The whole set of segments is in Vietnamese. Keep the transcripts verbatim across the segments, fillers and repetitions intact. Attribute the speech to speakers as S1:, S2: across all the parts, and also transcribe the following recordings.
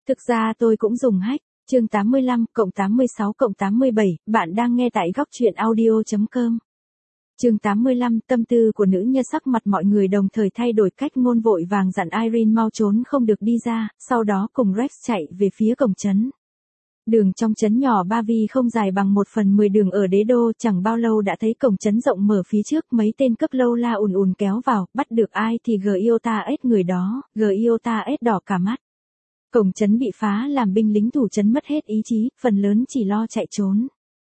S1: Thực ra tôi cũng dùng hack. Chương tám mươi lăm cộng tám mươi sáu cộng tám mươi bảy, bạn đang nghe tại góc truyện audio chấm com. Chương tám mươi lăm, tâm tư của nữ nhân. Sắc mặt mọi người đồng thời thay đổi, cách ngôn vội vàng dặn Irene mau trốn không được đi ra, sau đó cùng Rex chạy về phía cổng trấn. Đường trong trấn nhỏ Ba Vi không dài bằng một phần mười đường ở đế đô, chẳng bao lâu đã thấy cổng trấn rộng mở phía trước, mấy tên cấp lâu la ùn ùn kéo vào, bắt được ai thì Giota ết người đó, Giota ết đỏ cả mắt. Cổng trấn bị phá làm binh lính thủ trấn mất hết ý chí, phần lớn chỉ lo chạy trốn.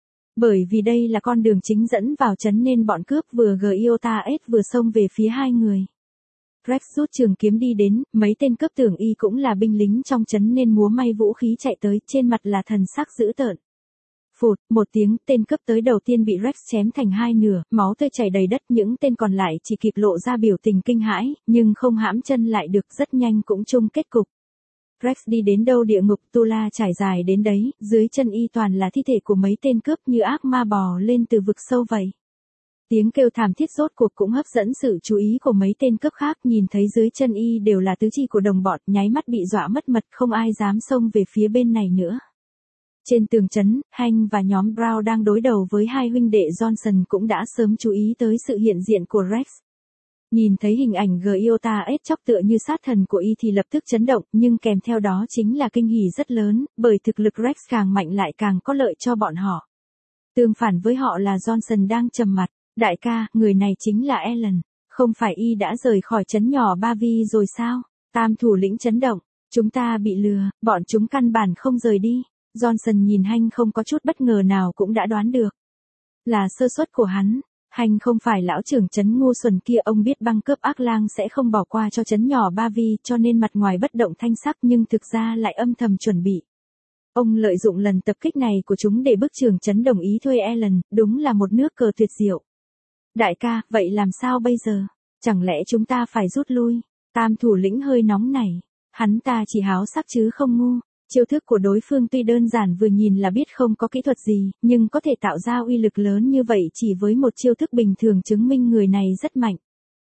S1: Bởi vì đây là con đường chính dẫn vào trấn nên bọn cướp vừa Giota ết vừa xông về phía hai người. Rex rút trường kiếm đi đến, mấy tên cướp tưởng y cũng là binh lính trong trấn nên múa may vũ khí chạy tới, trên mặt là thần sắc dữ tợn. Phụt, một tiếng, tên cướp tới đầu tiên bị Rex chém thành hai nửa, máu tươi chảy đầy đất, những tên còn lại chỉ kịp lộ ra biểu tình kinh hãi, nhưng không hãm chân lại được, rất nhanh cũng chung kết cục. Rex đi đến đâu địa ngục tu la trải dài đến đấy, dưới chân y toàn là thi thể của mấy tên cướp như ác ma bò lên từ vực sâu vậy. Tiếng kêu thảm thiết rốt cuộc cũng hấp dẫn sự chú ý của mấy tên cướp khác, nhìn thấy dưới chân y đều là tứ chi của đồng bọn, nháy mắt bị dọa mất mật, không ai dám xông về phía bên này nữa. Trên tường trấn, Hank và nhóm Brown đang đối đầu với hai huynh đệ Johnson cũng đã sớm chú ý tới sự hiện diện của Rex. Nhìn thấy hình ảnh Giota ết chóc tựa như sát thần của y thì lập tức chấn động, nhưng kèm theo đó chính là kinh hỉ rất lớn, bởi thực lực Rex càng mạnh lại càng có lợi cho bọn họ. Tương phản với họ là Johnson đang trầm mặt. Đại ca, người này chính là Ellen. Không phải y đã rời khỏi trấn nhỏ Ba Vi rồi sao? Tam thủ lĩnh chấn động. Chúng ta bị lừa, bọn chúng căn bản không rời đi. Johnson nhìn Hank không có chút bất ngờ nào cũng đã đoán được. Là sơ suất của hắn. Hank không phải lão trưởng trấn ngu xuẩn kia, ông biết băng cướp ác lang sẽ không bỏ qua cho trấn nhỏ Ba Vi, cho nên mặt ngoài bất động thanh sắc nhưng thực ra lại âm thầm chuẩn bị. Ông lợi dụng lần tập kích này của chúng để bức trưởng trấn đồng ý thuê Ellen, đúng là một nước cờ tuyệt diệu. Đại ca, vậy làm sao bây giờ? Chẳng lẽ chúng ta phải rút lui? Tam thủ lĩnh hơi nóng nảy. Hắn ta chỉ háo sắc chứ không ngu. Chiêu thức của đối phương tuy đơn giản, vừa nhìn là biết không có kỹ thuật gì, nhưng có thể tạo ra uy lực lớn như vậy chỉ với một chiêu thức bình thường chứng minh người này rất mạnh.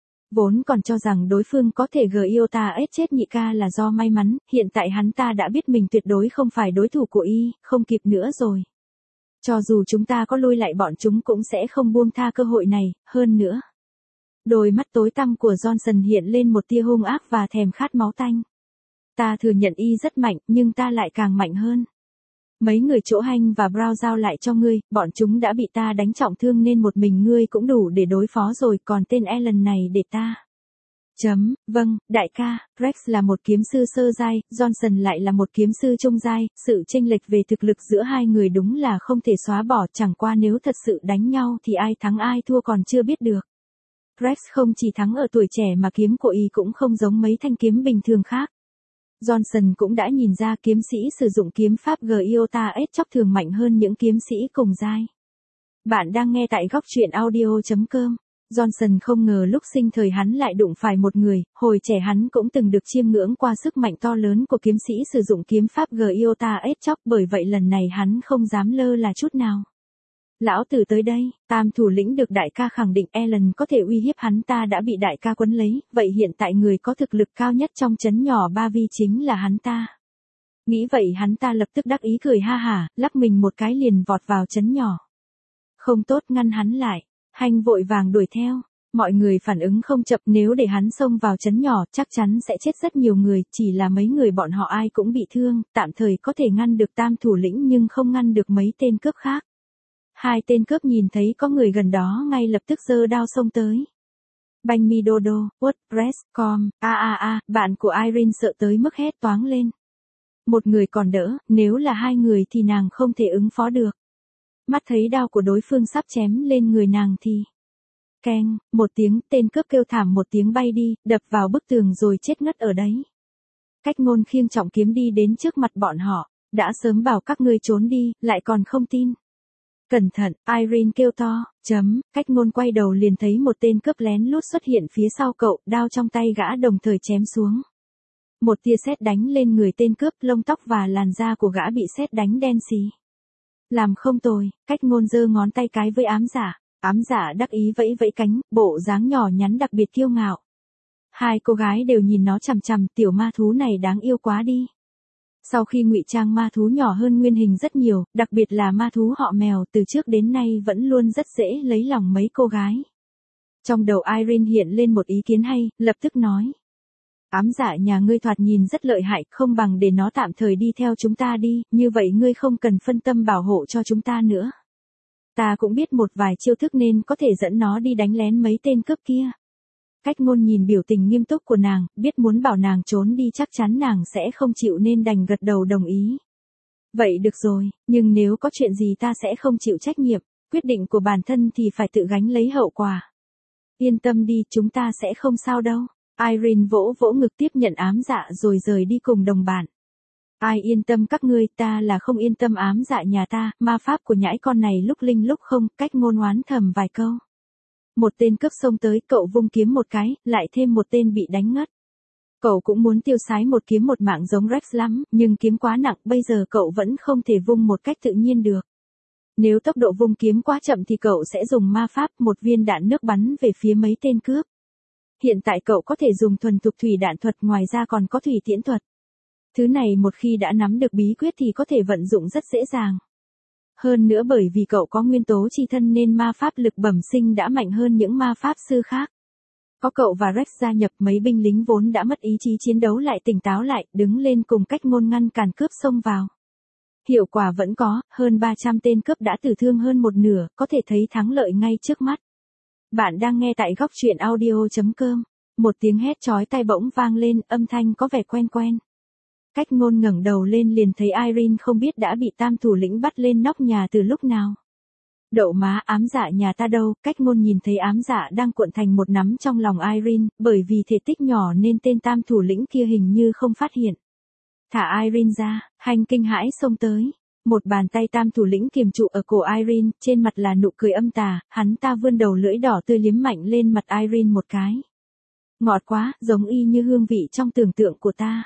S1: Vốn còn cho rằng đối phương có thể Giota ết chết nhị ca là do may mắn, hiện tại hắn ta đã biết mình tuyệt đối không phải đối thủ của y, không kịp nữa rồi. Cho dù chúng ta có lui lại bọn chúng cũng sẽ không buông tha cơ hội này, hơn nữa. Đôi mắt tối tăm của Johnson hiện lên một tia hung ác và thèm khát máu tanh. Ta thừa nhận y rất mạnh, nhưng ta lại càng mạnh hơn. Mấy người chỗ Hank và Brown giao lại cho ngươi, bọn chúng đã bị ta đánh trọng thương nên một mình ngươi cũng đủ để đối phó rồi, còn tên Ellen này để ta. Chấm, vâng, đại ca, Rex là một kiếm sư sơ giai, Johnson lại là một kiếm sư trung giai, sự chênh lệch về thực lực giữa hai người đúng là không thể xóa bỏ, chẳng qua nếu thật sự đánh nhau thì ai thắng ai thua còn chưa biết được. Rex không chỉ thắng ở tuổi trẻ mà kiếm của y cũng không giống mấy thanh kiếm bình thường khác. Johnson cũng đã nhìn ra kiếm sĩ sử dụng kiếm pháp Giota ết chóc thường mạnh hơn những kiếm sĩ cùng giai. Bạn đang nghe tại góc truyện audio chấm com. Johnson không ngờ lúc sinh thời hắn lại đụng phải một người, hồi trẻ hắn cũng từng được chiêm ngưỡng qua sức mạnh to lớn của kiếm sĩ sử dụng kiếm pháp Giota ết chóc, bởi vậy lần này hắn không dám lơ là chút nào. Lão tử tới đây, tam thủ lĩnh được đại ca khẳng định Ellen có thể uy hiếp hắn ta đã bị đại ca quấn lấy, vậy hiện tại người có thực lực cao nhất trong trấn nhỏ Ba Vi chính là hắn ta. Nghĩ vậy hắn ta lập tức đắc ý cười ha hả, lắc mình một cái liền vọt vào trấn nhỏ. Không tốt, ngăn hắn lại. Hank vội vàng đuổi theo. Mọi người phản ứng không chậm, nếu để hắn xông vào trấn nhỏ chắc chắn sẽ chết rất nhiều người, chỉ là mấy người bọn họ ai cũng bị thương, tạm thời có thể ngăn được tam thủ lĩnh nhưng không ngăn được mấy tên cướp khác. Hai tên cướp nhìn thấy có người gần đó ngay lập tức giơ đao xông tới. Banh mi đô đô, WordPress chấm com, a a a, bạn của Irene sợ tới mức hét toáng lên. Một người còn đỡ, nếu là hai người thì nàng không thể ứng phó được. Mắt thấy đao của đối phương sắp chém lên người nàng thì... Keng, một tiếng, tên cướp kêu thảm một tiếng bay đi, đập vào bức tường rồi chết ngất ở đấy. Cách ngôn khiêng trọng kiếm đi đến trước mặt bọn họ, đã sớm bảo các ngươi trốn đi, lại còn không tin. Cẩn thận, Irene kêu to, chấm, cách ngôn quay đầu liền thấy một tên cướp lén lút xuất hiện phía sau cậu, đao trong tay gã đồng thời chém xuống. Một tia sét đánh lên người tên cướp, lông tóc và làn da của gã bị sét đánh đen xì. Làm không tồi, cách ngôn giơ ngón tay cái với ám giả, ám giả đắc ý vẫy vẫy cánh, bộ dáng nhỏ nhắn đặc biệt kiêu ngạo. Hai cô gái đều nhìn nó chằm chằm, tiểu ma thú này đáng yêu quá đi. Sau khi ngụy trang ma thú nhỏ hơn nguyên hình rất nhiều, đặc biệt là ma thú họ mèo, từ trước đến nay vẫn luôn rất dễ lấy lòng mấy cô gái. Trong đầu Irene hiện lên một ý kiến hay, lập tức nói. Ám dạ nhà ngươi thoạt nhìn rất lợi hại, không bằng để nó tạm thời đi theo chúng ta đi, như vậy ngươi không cần phân tâm bảo hộ cho chúng ta nữa. Ta cũng biết một vài chiêu thức nên có thể dẫn nó đi đánh lén mấy tên cướp kia. Cách ngôn nhìn biểu tình nghiêm túc của nàng, biết muốn bảo nàng trốn đi chắc chắn nàng sẽ không chịu nên đành gật đầu đồng ý. Vậy được rồi, nhưng nếu có chuyện gì ta sẽ không chịu trách nhiệm, quyết định của bản thân thì phải tự gánh lấy hậu quả. Yên tâm đi, chúng ta sẽ không sao đâu. Irene vỗ vỗ ngực tiếp nhận ám dạ rồi rời đi cùng đồng bạn. Ai yên tâm các ngươi, ta là không yên tâm ám dạ nhà ta, ma pháp của nhãi con này lúc linh lúc không, cách ngôn oán thầm vài câu. Một tên cướp xông tới, cậu vung kiếm một cái, lại thêm một tên bị đánh ngất. Cậu cũng muốn tiêu sái một kiếm một mạng giống Rex lắm, nhưng kiếm quá nặng, bây giờ cậu vẫn không thể vung một cách tự nhiên được. Nếu tốc độ vung kiếm quá chậm thì cậu sẽ dùng ma pháp, một viên đạn nước bắn về phía mấy tên cướp. Hiện tại cậu có thể dùng thuần thục thủy đạn thuật, ngoài ra còn có thủy tiễn thuật. Thứ này một khi đã nắm được bí quyết thì có thể vận dụng rất dễ dàng. Hơn nữa bởi vì cậu có nguyên tố chi thân nên ma pháp lực bẩm sinh đã mạnh hơn những ma pháp sư khác. Có cậu và Rex gia nhập, mấy binh lính vốn đã mất ý chí chiến đấu lại tỉnh táo lại, đứng lên cùng cách ngôn ngăn cản cướp xông vào. Hiệu quả vẫn có, hơn ba trăm tên cướp đã tử thương hơn một nửa, có thể thấy thắng lợi ngay trước mắt. Bạn đang nghe tại góc truyện audio chấm com. Một tiếng hét chói tai bỗng vang lên, âm thanh có vẻ quen quen. Cách ngôn ngẩng đầu lên liền thấy Irene không biết đã bị tam thủ lĩnh bắt lên nóc nhà từ lúc nào. Đậu má, ám dạ nhà ta đâu, cách ngôn nhìn thấy ám dạ đang cuộn thành một nắm trong lòng Irene, bởi vì thể tích nhỏ nên tên tam thủ lĩnh kia hình như không phát hiện. Thả Irene ra, Hành kinh hãi xông tới. Một bàn tay tam thủ lĩnh kiềm trụ ở cổ Irene, trên mặt là nụ cười âm tà, hắn ta vươn đầu lưỡi đỏ tươi liếm mạnh lên mặt Irene một cái. Ngọt quá, giống y như hương vị trong tưởng tượng của ta.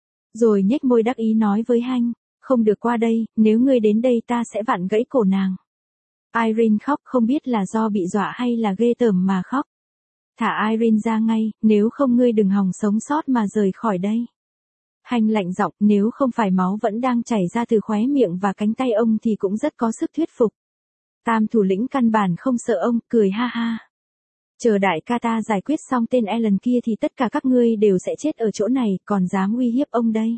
S1: Rồi nhếch môi đắc ý nói với Hành, không được qua đây, nếu ngươi đến đây ta sẽ vặn gãy cổ nàng. Irene khóc, không biết là do bị dọa hay là ghê tởm mà khóc. Thả Irene ra ngay, nếu không ngươi đừng hòng sống sót mà rời khỏi đây. Hành lạnh giọng, nếu không phải máu vẫn đang chảy ra từ khóe miệng và cánh tay ông thì cũng rất có sức thuyết phục. Tam thủ lĩnh căn bản không sợ ông, cười ha ha. Chờ đại ca ta giải quyết xong tên Alan kia thì tất cả các ngươi đều sẽ chết ở chỗ này, còn dám uy hiếp ông đây.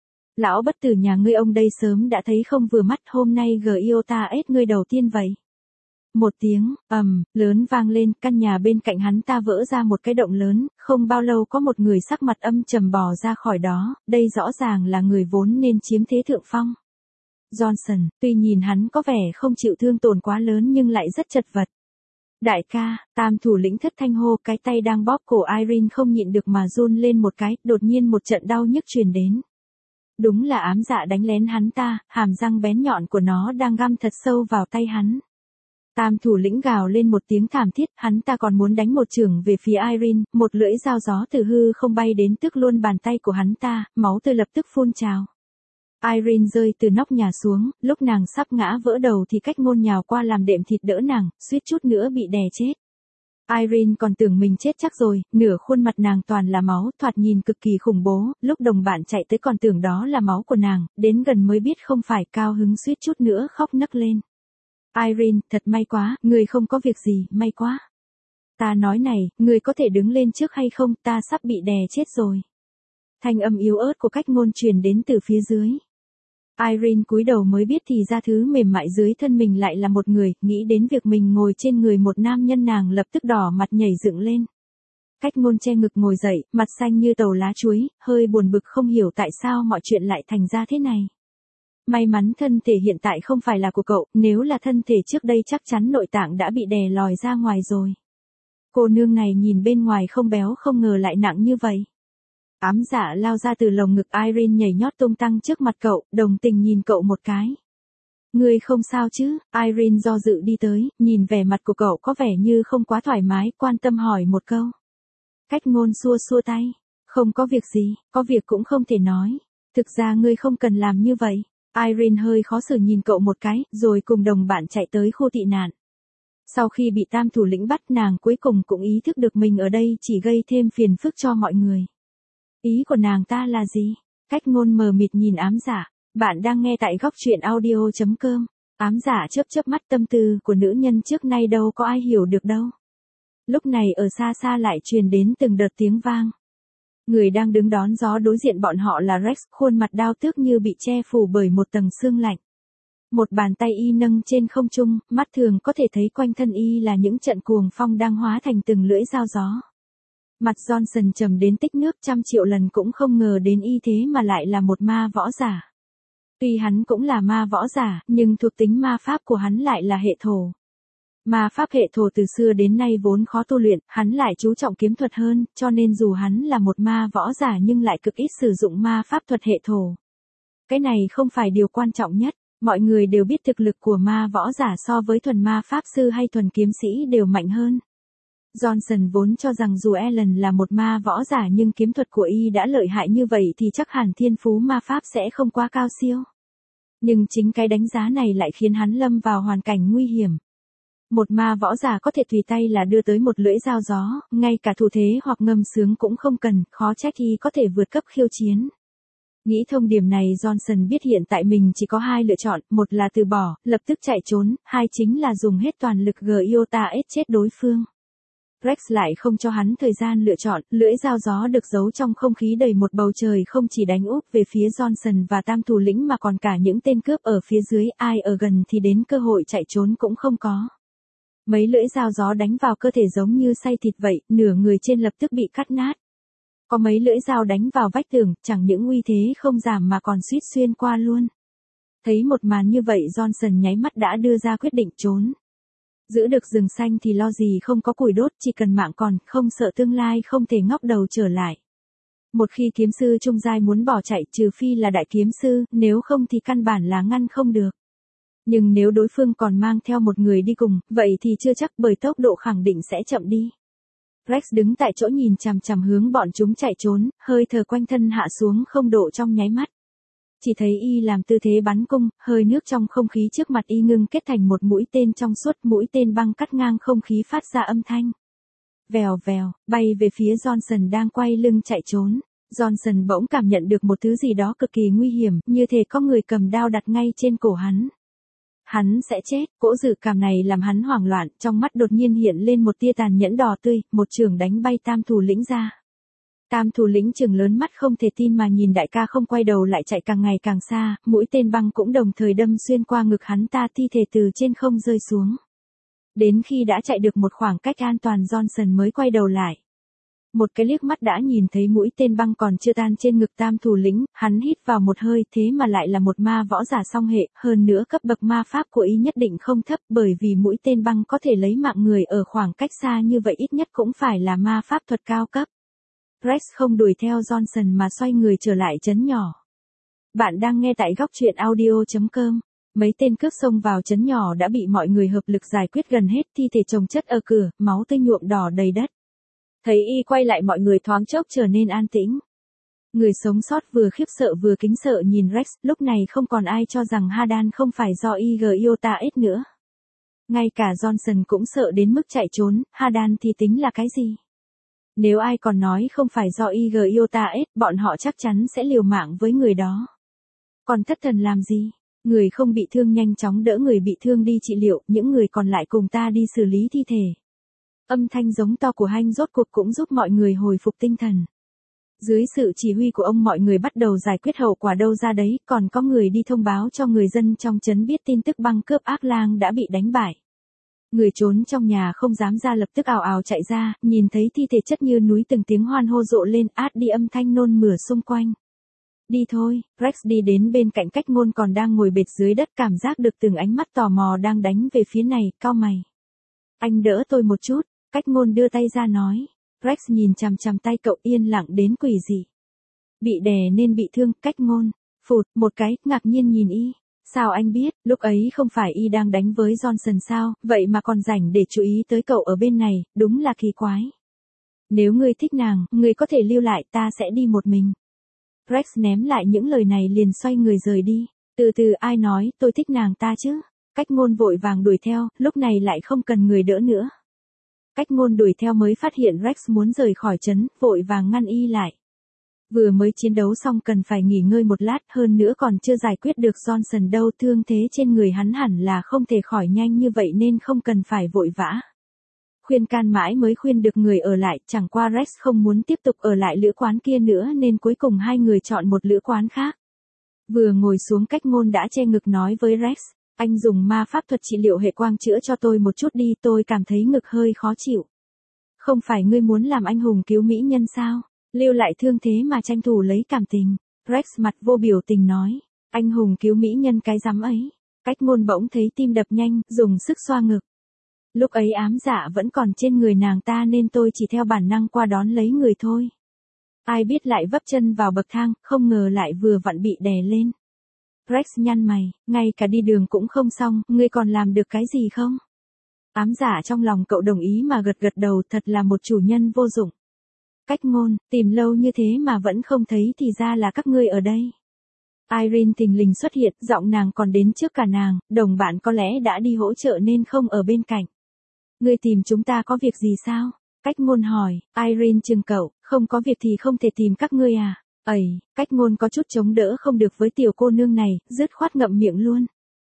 S1: Lão bất tử nhà ngươi ông đây sớm đã thấy không vừa mắt, hôm nay Giota ết ngươi đầu tiên vậy. Một tiếng, ầm, um, lớn vang lên, căn nhà bên cạnh hắn ta vỡ ra một cái động lớn, không bao lâu có một người sắc mặt âm trầm bò ra khỏi đó, đây rõ ràng là người vốn nên chiếm thế thượng phong. Johnson, tuy nhìn hắn có vẻ không chịu thương tổn quá lớn nhưng lại rất chật vật. Đại ca, tam thủ lĩnh thất thanh hô, cái tay đang bóp cổ Irene không nhịn được mà run lên một cái, đột nhiên một trận đau nhức truyền đến. Đúng là ám dạ đánh lén hắn ta, hàm răng bén nhọn của nó đang găm thật sâu vào tay hắn. Tam thủ lĩnh gào lên một tiếng thảm thiết, hắn ta còn muốn đánh một chưởng về phía Irene, một lưỡi dao gió từ hư không bay đến tước luôn bàn tay của hắn ta, máu tươi lập tức phun trào. Irene rơi từ nóc nhà xuống, lúc nàng sắp ngã vỡ đầu thì cách ngôn nhào qua làm đệm thịt đỡ nàng, suýt chút nữa bị đè chết. Irene còn tưởng mình chết chắc rồi, nửa khuôn mặt nàng toàn là máu, thoạt nhìn cực kỳ khủng bố, lúc đồng bạn chạy tới còn tưởng đó là máu của nàng, đến gần mới biết không phải, cao hứng suýt chút nữa khóc nấc lên. Irene, thật may quá, người không có việc gì, may quá. Ta nói này, người có thể đứng lên trước hay không, ta sắp bị đè chết rồi. Thanh âm yếu ớt của cách ngôn truyền đến từ phía dưới. Irene cúi đầu mới biết thì ra thứ mềm mại dưới thân mình lại là một người, nghĩ đến việc mình ngồi trên người một nam nhân nàng lập tức đỏ mặt nhảy dựng lên. Cách ngôn che ngực ngồi dậy, mặt xanh như tàu lá chuối, hơi buồn bực không hiểu tại sao mọi chuyện lại thành ra thế này. May mắn thân thể hiện tại không phải là của cậu, nếu là thân thể trước đây chắc chắn nội tạng đã bị đè lòi ra ngoài rồi. Cô nương này nhìn bên ngoài không béo không ngờ lại nặng như vậy. Ám dạ lao ra từ lồng ngực Irene nhảy nhót tung tăng trước mặt cậu, đồng tình nhìn cậu một cái. Ngươi không sao chứ? Irene do dự đi tới, nhìn vẻ mặt của cậu có vẻ như không quá thoải mái, quan tâm hỏi một câu. Cách ngôn xua xua tay. Không có việc gì, có việc cũng không thể nói. Thực ra ngươi không cần làm như vậy. Irene hơi khó xử nhìn cậu một cái, rồi cùng đồng bạn chạy tới khu tị nạn. Sau khi bị tam thủ lĩnh bắt nàng cuối cùng cũng ý thức được mình ở đây chỉ gây thêm phiền phức cho mọi người. Ý của nàng ta là gì? Cách ngôn mờ mịt nhìn ám giả. Bạn đang nghe tại góc truyện audio.com. Ám giả chớp chớp mắt, tâm tư của nữ nhân trước nay đâu có ai hiểu được đâu. Lúc này ở xa xa lại truyền đến từng đợt tiếng vang. Người đang đứng đón gió đối diện bọn họ là Rex, khuôn mặt đao tước như bị che phủ bởi một tầng sương lạnh. Một bàn tay y nâng trên không trung, mắt thường có thể thấy quanh thân y là những trận cuồng phong đang hóa thành từng lưỡi dao gió. Mặt Johnson trầm đến tích nước, trăm triệu lần cũng không ngờ đến y thế mà lại là một ma võ giả. Tuy hắn cũng là ma võ giả, nhưng thuộc tính ma pháp của hắn lại là hệ thổ. Ma pháp hệ thổ từ xưa đến nay vốn khó tu luyện, hắn lại chú trọng kiếm thuật hơn, cho nên dù hắn là một ma võ giả nhưng lại cực ít sử dụng ma pháp thuật hệ thổ. Cái này không phải điều quan trọng nhất, mọi người đều biết thực lực của ma võ giả so với thuần ma pháp sư hay thuần kiếm sĩ đều mạnh hơn. Johnson vốn cho rằng dù Ellen là một ma võ giả nhưng kiếm thuật của y đã lợi hại như vậy thì chắc hẳn thiên phú ma pháp sẽ không quá cao siêu. Nhưng chính cái đánh giá này lại khiến hắn lâm vào hoàn cảnh nguy hiểm. Một ma võ giả có thể tùy tay là đưa tới một lưỡi dao gió, ngay cả thủ thế hoặc ngâm sướng cũng không cần, khó trách y có thể vượt cấp khiêu chiến. Nghĩ thông điểm này, Johnson biết hiện tại mình chỉ có hai lựa chọn, một là từ bỏ, lập tức chạy trốn, hai chính là dùng hết toàn lực Giota ết chết đối phương. Rex lại không cho hắn thời gian lựa chọn, lưỡi dao gió được giấu trong không khí đầy một bầu trời không chỉ đánh úp về phía Johnson và tam thủ lĩnh mà còn cả những tên cướp ở phía dưới, ai ở gần thì đến cơ hội chạy trốn cũng không có. Mấy lưỡi dao gió đánh vào cơ thể giống như xay thịt vậy, nửa người trên lập tức bị cắt nát. Có mấy lưỡi dao đánh vào vách tường, chẳng những uy thế không giảm mà còn suýt xuyên qua luôn. Thấy một màn như vậy, Johnson nháy mắt đã đưa ra quyết định trốn. Giữ được rừng xanh thì lo gì không có củi đốt, chỉ cần mạng còn, không sợ tương lai không thể ngóc đầu trở lại. Một khi kiếm sư trung giai muốn bỏ chạy, trừ phi là đại kiếm sư, nếu không thì căn bản là ngăn không được. Nhưng nếu đối phương còn mang theo một người đi cùng, vậy thì chưa chắc, bởi tốc độ khẳng định sẽ chậm đi. Rex đứng tại chỗ nhìn chằm chằm hướng bọn chúng chạy trốn, hơi thở quanh thân hạ xuống không độ trong nháy mắt. Chỉ thấy y làm tư thế bắn cung, hơi nước trong không khí trước mặt y ngưng kết thành một mũi tên trong suốt, mũi tên băng cắt ngang không khí phát ra âm thanh. Vèo vèo, bay về phía Johnson đang quay lưng chạy trốn. Johnson bỗng cảm nhận được một thứ gì đó cực kỳ nguy hiểm, như thể có người cầm đao đặt ngay trên cổ hắn. Hắn sẽ chết, cỗ dự cảm này làm hắn hoảng loạn, trong mắt đột nhiên hiện lên một tia tàn nhẫn đỏ tươi, một chưởng đánh bay tam thủ lĩnh ra. Tam thủ lĩnh trừng lớn mắt không thể tin mà nhìn đại ca không quay đầu lại chạy càng ngày càng xa, mũi tên băng cũng đồng thời đâm xuyên qua ngực hắn ta, thi thể từ trên không rơi xuống. Đến khi đã chạy được một khoảng cách an toàn, Johnson mới quay đầu lại. Một cái liếc mắt đã nhìn thấy mũi tên băng còn chưa tan trên ngực tam thủ lĩnh, hắn hít vào một hơi, thế mà lại là một ma võ giả song hệ, hơn nữa cấp bậc ma pháp của y nhất định không thấp, bởi vì mũi tên băng có thể lấy mạng người ở khoảng cách xa như vậy ít nhất cũng phải là ma pháp thuật cao cấp. Rex không đuổi theo Johnson mà xoay người trở lại trấn nhỏ. Bạn đang nghe tại góc truyện audio.com. Mấy tên cướp xông vào trấn nhỏ đã bị mọi người hợp lực giải quyết gần hết, thi thể chồng chất ở cửa, máu tươi nhuộm đỏ đầy đất. Thấy y quay lại, mọi người thoáng chốc trở nên an tĩnh. Người sống sót vừa khiếp sợ vừa kính sợ nhìn Rex, lúc này không còn ai cho rằng Hadan không phải do y Giota ết nữa. Ngay cả Johnson cũng sợ đến mức chạy trốn, Hadan thì tính là cái gì? Nếu ai còn nói không phải do y Giota ết, bọn họ chắc chắn sẽ liều mạng với người đó. Còn thất thần làm gì? Người không bị thương nhanh chóng đỡ người bị thương đi trị liệu, những người còn lại cùng ta đi xử lý thi thể. Âm thanh giống to của Hanh rốt cuộc cũng giúp mọi người hồi phục tinh thần. Dưới sự chỉ huy của ông, mọi người bắt đầu giải quyết hậu quả đâu ra đấy, còn có người đi thông báo cho người dân trong trấn biết tin tức băng cướp ác lang đã bị đánh bại. Người trốn trong nhà không dám ra lập tức ào ào chạy ra, nhìn thấy thi thể chất như núi, từng tiếng hoan hô rộ lên, át đi âm thanh nôn mửa xung quanh. Đi thôi, Rex đi đến bên cạnh Cách Ngôn còn đang ngồi bệt dưới đất, cảm giác được từng ánh mắt tò mò đang đánh về phía này, cau mày. Anh đỡ tôi một chút. Cách Ngôn đưa tay ra nói. Rex nhìn chằm chằm tay cậu, yên lặng đến quỷ dị. Bị đè nên bị thương. Cách Ngôn phụt một cái, ngạc nhiên nhìn y. Sao anh biết, lúc ấy không phải y đang đánh với Johnson sao, vậy mà còn rảnh để chú ý tới cậu ở bên này, đúng là kỳ quái. Nếu ngươi thích nàng, ngươi có thể lưu lại, ta sẽ đi một mình. Rex ném lại những lời này liền xoay người rời đi. Từ từ, ai nói tôi thích nàng ta chứ? Cách Ngôn vội vàng đuổi theo, lúc này lại không cần người đỡ nữa. Cách Ngôn đuổi theo mới phát hiện Rex muốn rời khỏi trấn, vội vàng ngăn y lại. Vừa mới chiến đấu xong cần phải nghỉ ngơi một lát, hơn nữa còn chưa giải quyết được Johnson đâu, thương thế trên người hắn hẳn là không thể khỏi nhanh như vậy nên không cần phải vội vã. Khuyên can mãi mới khuyên được người ở lại, chẳng qua Rex không muốn tiếp tục ở lại lữ quán kia nữa nên cuối cùng hai người chọn một lữ quán khác. Vừa ngồi xuống Cách Ngôn đã che ngực nói với Rex, anh dùng ma pháp thuật trị liệu hệ quang chữa cho tôi một chút đi, tôi cảm thấy ngực hơi khó chịu. Không phải ngươi muốn làm anh hùng cứu mỹ nhân sao? Lưu lại thương thế mà tranh thủ lấy cảm tình. Rex mặt vô biểu tình nói, anh hùng cứu mỹ nhân cái rắm ấy. Cách Ngôn bỗng thấy tim đập nhanh, dùng sức xoa ngực. Lúc ấy ám dạ vẫn còn trên người nàng ta nên tôi chỉ theo bản năng qua đón lấy người thôi. Ai biết lại vấp chân vào bậc thang, không ngờ lại vừa vặn bị đè lên. Rex nhăn mày, ngay cả đi đường cũng không xong, ngươi còn làm được cái gì không? Ám giả trong lòng cậu đồng ý mà gật gật đầu, thật là một chủ nhân vô dụng. Cách Ngôn, tìm lâu như thế mà vẫn không thấy thì ra là các ngươi ở đây. Irene thình lình xuất hiện, giọng nàng còn đến trước cả nàng, đồng bạn có lẽ đã đi hỗ trợ nên không ở bên cạnh. Ngươi tìm chúng ta có việc gì sao? Cách Ngôn hỏi. Irene chừng cậu, không có việc thì không thể tìm các ngươi à? Ẩy, Cách Ngôn có chút chống đỡ không được với tiểu cô nương này, dứt khoát ngậm miệng luôn.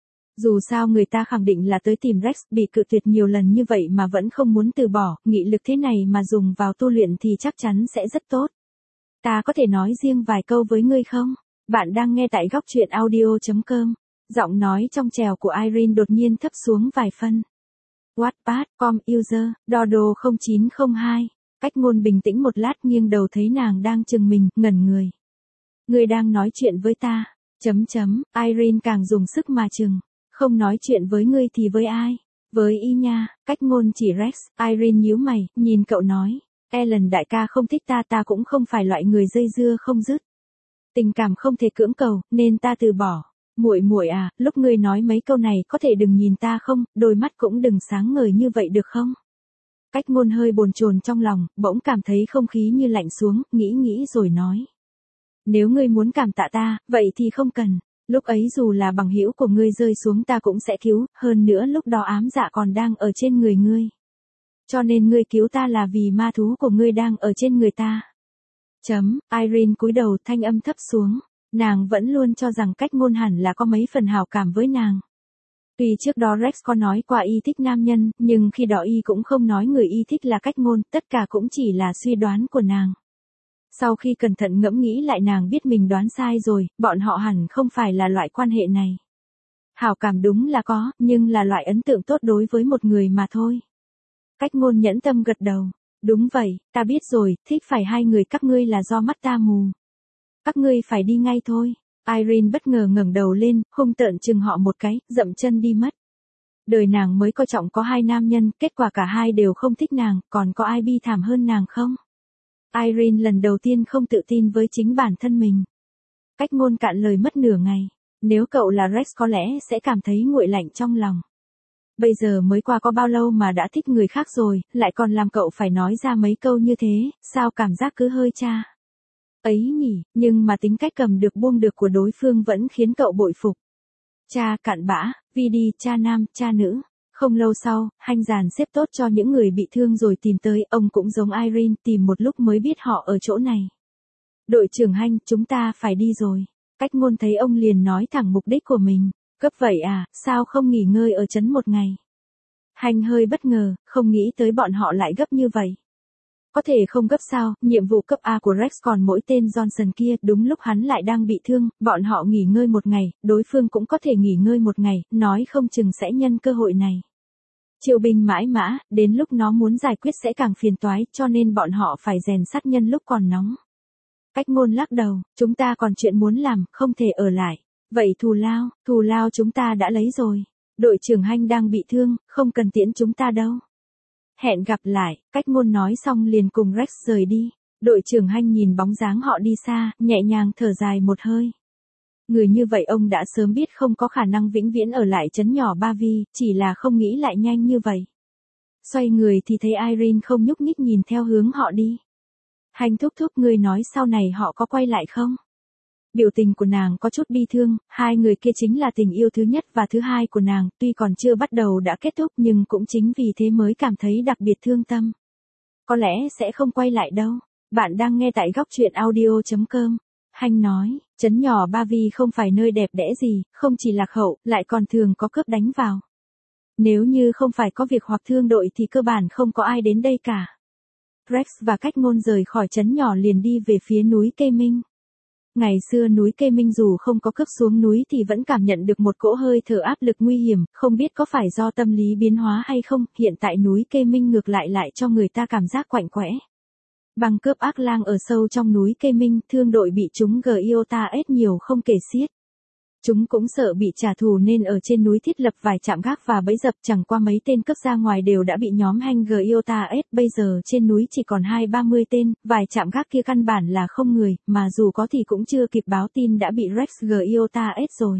S1: Dù sao người ta khẳng định là tới tìm Rex, bị cự tuyệt nhiều lần như vậy mà vẫn không muốn từ bỏ, nghị lực thế này mà dùng vào tu luyện thì chắc chắn sẽ rất tốt. Ta có thể nói riêng vài câu với ngươi không? Bạn đang nghe tại góc truyện audio chấm com. Giọng nói trong trẻo của Irene đột nhiên thấp xuống vài phân. Wattpad chấm com user, Dodo không chín không hai. Cách Ngôn bình tĩnh một lát nghiêng đầu thấy nàng đang chừng mình, ngẩn người. Ngươi đang nói chuyện với ta. Chấm chấm, Irene càng dùng sức mà chừng. Không nói chuyện với ngươi thì với ai? Với y nha. Cách Ngôn chỉ Rex. Irene nhíu mày, nhìn cậu nói. Ellen đại ca không thích ta, ta cũng không phải loại người dây dưa không dứt. Tình cảm không thể cưỡng cầu, nên ta từ bỏ. Muội muội à, lúc ngươi nói mấy câu này có thể đừng nhìn ta không, đôi mắt cũng đừng sáng ngời như vậy được không? Cách Ngôn hơi bồn chồn trong lòng, bỗng cảm thấy không khí như lạnh xuống, nghĩ nghĩ rồi nói. Nếu ngươi muốn cảm tạ ta, vậy thì không cần. Lúc ấy dù là bằng hữu của ngươi rơi xuống ta cũng sẽ cứu, hơn nữa lúc đó ám dạ còn đang ở trên người ngươi. Cho nên ngươi cứu ta là vì ma thú của ngươi đang ở trên người ta. Chấm, Irene cúi đầu, thanh âm thấp xuống. Nàng vẫn luôn cho rằng Cách Ngôn hẳn là có mấy phần hảo cảm với nàng. Tuy trước đó Rex có nói qua y thích nam nhân, nhưng khi đó y cũng không nói người y thích là Cách Ngôn, tất cả cũng chỉ là suy đoán của nàng. Sau khi cẩn thận ngẫm nghĩ lại nàng biết mình đoán sai rồi, bọn họ hẳn không phải là loại quan hệ này. Hảo cảm đúng là có, nhưng là loại ấn tượng tốt đối với một người mà thôi. Cách Ngôn nhẫn tâm gật đầu. Đúng vậy, ta biết rồi, thích phải hai người các ngươi là do mắt ta mù. Các ngươi phải đi ngay thôi. Irene bất ngờ ngẩng đầu lên, hung tợn chừng họ một cái, dậm chân đi mất. Đời nàng mới coi trọng có hai nam nhân, kết quả cả hai đều không thích nàng, còn có ai bi thảm hơn nàng không? Irene lần đầu tiên không tự tin với chính bản thân mình. Cách Ngôn cạn lời mất nửa ngày. Nếu cậu là Rex có lẽ sẽ cảm thấy nguội lạnh trong lòng. Bây giờ mới qua có bao lâu mà đã thích người khác rồi, lại còn làm cậu phải nói ra mấy câu như thế, sao cảm giác cứ hơi cha. Ấy nhỉ, nhưng mà tính cách cầm được buông được của đối phương vẫn khiến cậu bội phục. Cha cặn bã, vi đi, cha nam, cha nữ. Không lâu sau, Hanh dàn xếp tốt cho những người bị thương rồi tìm tới, ông cũng giống Irene, tìm một lúc mới biết họ ở chỗ này. Đội trưởng Hanh, chúng ta phải đi rồi. Cách Ngôn thấy ông liền nói thẳng mục đích của mình. Gấp vậy à, sao không nghỉ ngơi ở trấn một ngày? Hanh hơi bất ngờ, không nghĩ tới bọn họ lại gấp như vậy. Có thể không gấp sao, nhiệm vụ cấp A của Rex còn mỗi tên Johnson kia, đúng lúc hắn lại đang bị thương, bọn họ nghỉ ngơi một ngày, đối phương cũng có thể nghỉ ngơi một ngày, nói không chừng sẽ nhân cơ hội này. Triệu binh mãi mã, đến lúc nó muốn giải quyết sẽ càng phiền toái, cho nên bọn họ phải rèn sắt nhân lúc còn nóng. Cách Ngôn lắc đầu, chúng ta còn chuyện muốn làm, không thể ở lại. Vậy thù lao, thù lao chúng ta đã lấy rồi. Đội trưởng Hanh đang bị thương, không cần tiễn chúng ta đâu. Hẹn gặp lại, Cách Ngôn nói xong liền cùng Rex rời đi. Đội trưởng Hanh nhìn bóng dáng họ đi xa, nhẹ nhàng thở dài một hơi. Người như vậy ông đã sớm biết không có khả năng vĩnh viễn ở lại trấn nhỏ Ba Vi, chỉ là không nghĩ lại nhanh như vậy. Xoay người thì thấy Irene không nhúc nhích nhìn theo hướng họ đi. Hanh thúc thúc, người nói sau này họ có quay lại không? Biểu tình của nàng có chút bi thương, hai người kia chính là tình yêu thứ nhất và thứ hai của nàng, tuy còn chưa bắt đầu đã kết thúc nhưng cũng chính vì thế mới cảm thấy đặc biệt thương tâm. Có lẽ sẽ không quay lại đâu. Bạn đang nghe tại góc truyện audio chấm com. Hanh nói, trấn nhỏ Ba Vì không phải nơi đẹp đẽ gì, không chỉ lạc hậu, lại còn thường có cướp đánh vào. Nếu như không phải có việc hoặc thương đội thì cơ bản không có ai đến đây cả. Rex và Cách Ngôn rời khỏi trấn nhỏ liền đi về phía núi Kê Minh. Ngày xưa núi Kê Minh dù không có cướp xuống núi thì vẫn cảm nhận được một cỗ hơi thở áp lực nguy hiểm, không biết có phải do tâm lý biến hóa hay không, hiện tại núi Kê Minh ngược lại lại cho người ta cảm giác quạnh quẽ. Băng cướp ác lang ở sâu trong núi Kê Minh, thương đội bị chúng Giota ép nhiều không kể xiết. Chúng cũng sợ bị trả thù nên ở trên núi thiết lập vài trạm gác và bẫy dập, chẳng qua mấy tên cướp ra ngoài đều đã bị nhóm Hanh Giota ép, bây giờ trên núi chỉ còn hai ba mươi tên, vài trạm gác kia căn bản là không người, mà dù có thì cũng chưa kịp báo tin đã bị Rex Giota ép rồi.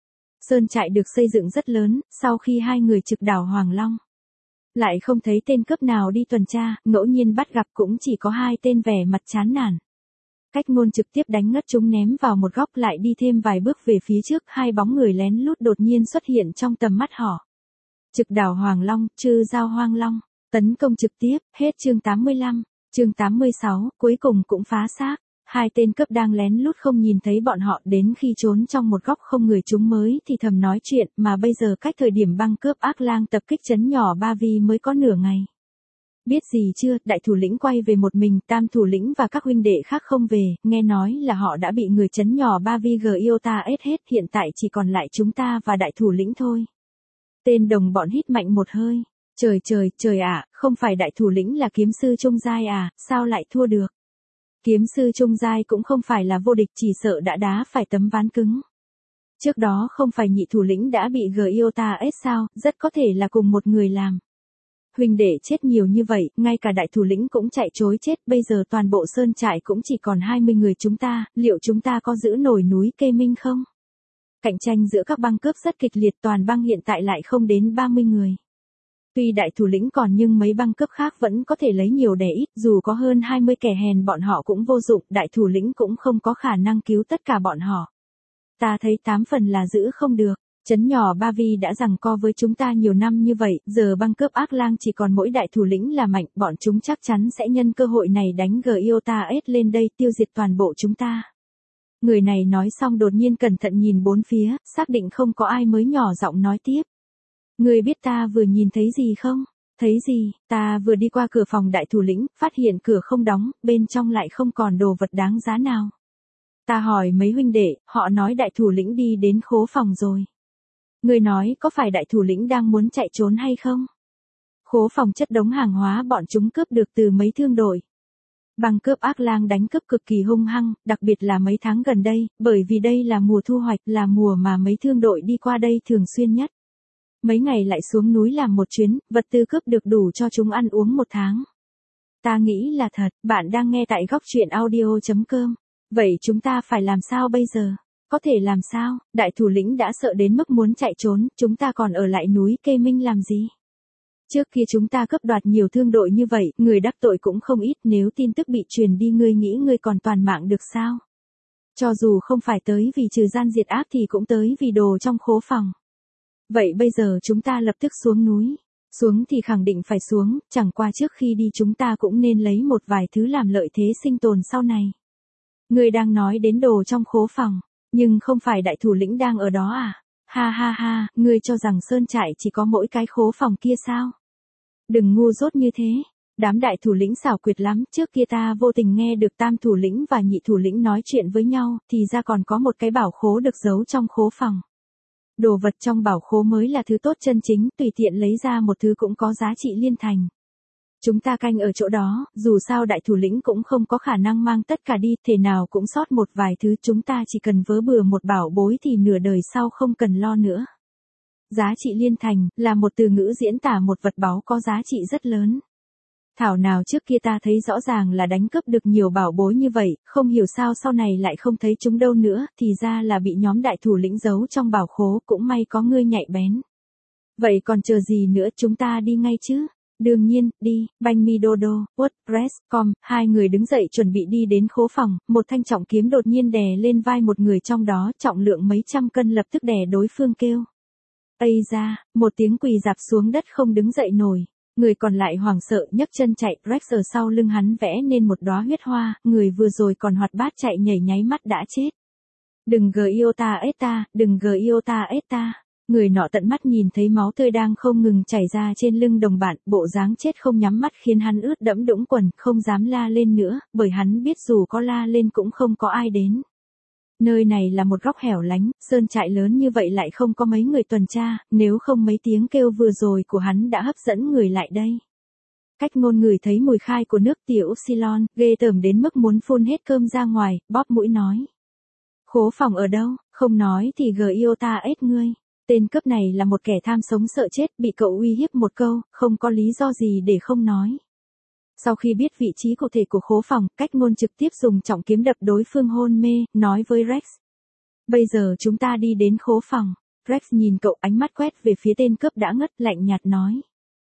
S1: Sơn trại được xây dựng rất lớn, sau khi hai người trực đảo Hoàng Long lại không thấy tên cướp nào đi tuần tra, ngẫu nhiên bắt gặp cũng chỉ có hai tên vẻ mặt chán nản. Cách Ngôn trực tiếp đánh ngất chúng ném vào một góc, lại đi thêm vài bước về phía trước, hai bóng người lén lút đột nhiên xuất hiện trong tầm mắt họ. Trực đảo Hoàng Long, Trư Giao Hoang Long, tấn công trực tiếp, hết chương tám mươi lăm, chương tám mươi sáu, cuối cùng cũng phá xác. Hai tên cướp đang lén lút không nhìn thấy bọn họ, đến khi trốn trong một góc không người chúng mới thì thầm nói chuyện, mà bây giờ cách thời điểm băng cướp ác lang tập kích trấn nhỏ Ba Vì mới có nửa ngày. Biết gì chưa, đại thủ lĩnh quay về một mình, tam thủ lĩnh và các huynh đệ khác không về, nghe nói là họ đã bị người trấn nhỏ Ba Vì Giota ép hết, hiện tại chỉ còn lại chúng ta và đại thủ lĩnh thôi. Tên đồng bọn hít mạnh một hơi. Trời trời, trời ạ, không phải đại thủ lĩnh là kiếm sư trung giai à, sao lại thua được? Kiếm sư trung giai cũng không phải là vô địch, chỉ sợ đã đá phải tấm ván cứng. Trước đó không phải nhị thủ lĩnh đã bị Giota ép sao, rất có thể là cùng một người làm. Huynh đệ chết nhiều như vậy, ngay cả đại thủ lĩnh cũng chạy trối chết, bây giờ toàn bộ sơn trại cũng chỉ còn hai mươi người chúng ta, liệu chúng ta có giữ nổi núi Kê Minh không? Cạnh tranh giữa các băng cướp rất kịch liệt, toàn băng hiện tại lại không đến ba mươi người. Tuy đại thủ lĩnh còn nhưng mấy băng cướp khác vẫn có thể lấy nhiều đè ít, dù có hơn hai mươi kẻ hèn bọn họ cũng vô dụng, đại thủ lĩnh cũng không có khả năng cứu tất cả bọn họ. Ta thấy tám phần là giữ không được. Trấn nhỏ Ba Vì đã giằng co với chúng ta nhiều năm như vậy, giờ băng cướp ác lang chỉ còn mỗi đại thủ lĩnh là mạnh, bọn chúng chắc chắn sẽ nhân cơ hội này đánh Giota ép lên đây, tiêu diệt toàn bộ chúng ta. Người này nói xong đột nhiên cẩn thận nhìn bốn phía, xác định không có ai mới nhỏ giọng nói tiếp. Người biết ta vừa nhìn thấy gì không? Thấy gì? Ta vừa đi qua cửa phòng đại thủ lĩnh, phát hiện cửa không đóng, bên trong lại không còn đồ vật đáng giá nào. Ta hỏi mấy huynh đệ, họ nói đại thủ lĩnh đi đến khố phòng rồi. Người nói có phải đại thủ lĩnh đang muốn chạy trốn hay không? Khố phòng chất đống hàng hóa bọn chúng cướp được từ mấy thương đội. Băng cướp ác lang đánh cướp cực kỳ hung hăng, đặc biệt là mấy tháng gần đây, bởi vì đây là mùa thu hoạch, là mùa mà mấy thương đội đi qua đây thường xuyên nhất. Mấy ngày lại xuống núi làm một chuyến, vật tư cướp được đủ cho chúng ăn uống một tháng. Ta nghĩ là thật, bạn đang nghe tại góc truyện audio chấm com. Vậy chúng ta phải làm sao bây giờ? Có thể làm sao? Đại thủ lĩnh đã sợ đến mức muốn chạy trốn, chúng ta còn ở lại núi Kê Minh làm gì? Trước kia chúng ta cướp đoạt nhiều thương đội như vậy, người đắc tội cũng không ít, nếu tin tức bị truyền đi ngươi nghĩ ngươi còn toàn mạng được sao? Cho dù không phải tới vì trừ gian diệt ác thì cũng tới vì đồ trong khố phòng. Vậy bây giờ chúng ta lập tức xuống núi. Xuống thì khẳng định phải xuống, chẳng qua trước khi đi chúng ta cũng nên lấy một vài thứ làm lợi thế sinh tồn sau này. Ngươi đang nói đến đồ trong khố phòng, nhưng không phải đại thủ lĩnh đang ở đó à? Ha ha ha, ngươi cho rằng sơn trại chỉ có mỗi cái khố phòng kia sao? Đừng ngu dốt như thế. Đám đại thủ lĩnh xảo quyệt lắm, trước kia ta vô tình nghe được tam thủ lĩnh và nhị thủ lĩnh nói chuyện với nhau, thì ra còn có một cái bảo khố được giấu trong khố phòng. Đồ vật trong bảo khố mới là thứ tốt chân chính, tùy tiện lấy ra một thứ cũng có giá trị liên thành. Chúng ta canh ở chỗ đó, dù sao đại thủ lĩnh cũng không có khả năng mang tất cả đi, thể nào cũng sót một vài thứ, chúng ta chỉ cần vớ bừa một bảo bối thì nửa đời sau không cần lo nữa. Giá trị liên thành, là một từ ngữ diễn tả một vật báu có giá trị rất lớn. Thảo nào trước kia ta thấy rõ ràng là đánh cướp được nhiều bảo bối như vậy, không hiểu sao sau này lại không thấy chúng đâu nữa, thì ra là bị nhóm đại thủ lĩnh giấu trong bảo khố, cũng may có ngươi nhạy bén. Vậy còn chờ gì nữa, chúng ta đi ngay chứ? Đương nhiên, đi. Banh mi đô đô, WordPress chấm com, hai người đứng dậy chuẩn bị đi đến khố phòng, một thanh trọng kiếm đột nhiên đè lên vai một người trong đó, trọng lượng mấy trăm cân lập tức đè đối phương kêu. Ây da, một tiếng quỳ dạp xuống đất không đứng dậy nổi. Người còn lại hoảng sợ nhấc chân chạy, Rex ở sau lưng hắn vẽ nên một đóa huyết hoa, người vừa rồi còn hoạt bát chạy nhảy nháy mắt đã chết. Đừng giota eta, đừng giota eta. Người nọ tận mắt nhìn thấy máu tươi đang không ngừng chảy ra trên lưng đồng bạn, bộ dáng chết không nhắm mắt khiến hắn ướt đẫm đũng quần, không dám la lên nữa, bởi hắn biết dù có la lên cũng không có ai đến. Nơi này là một góc hẻo lánh, sơn trại lớn như vậy lại không có mấy người tuần tra, nếu không mấy tiếng kêu vừa rồi của hắn đã hấp dẫn người lại đây. Cách ngôn người thấy mùi khai của nước tiểu Upsilon, ghê tởm đến mức muốn phun hết cơm ra ngoài, bóp mũi nói. Khố phòng ở đâu, không nói thì giota ết ngươi. Tên cướp này là một kẻ tham sống sợ chết, bị cậu uy hiếp một câu, không có lý do gì để không nói. Sau khi biết vị trí cụ thể của khố phòng, cách ngôn trực tiếp dùng trọng kiếm đập đối phương hôn mê, nói với Rex. Bây giờ chúng ta đi đến khố phòng. Rex nhìn cậu, ánh mắt quét về phía tên cướp đã ngất, lạnh nhạt nói.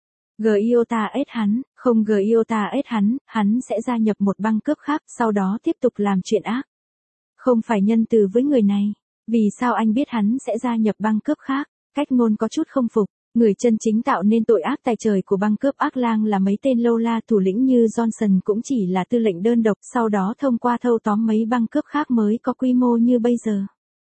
S1: Giota ết hắn, không giota ết hắn, hắn sẽ gia nhập một băng cướp khác, sau đó tiếp tục làm chuyện ác. Không phải nhân từ với người này. Vì sao anh biết hắn sẽ gia nhập băng cướp khác? Cách ngôn có chút không phục. Người chân chính tạo nên tội ác tài trời của băng cướp ác lang là mấy tên lâu la thủ lĩnh như Johnson, cũng chỉ là tư lệnh đơn độc, sau đó thông qua thâu tóm mấy băng cướp khác mới có quy mô như bây giờ.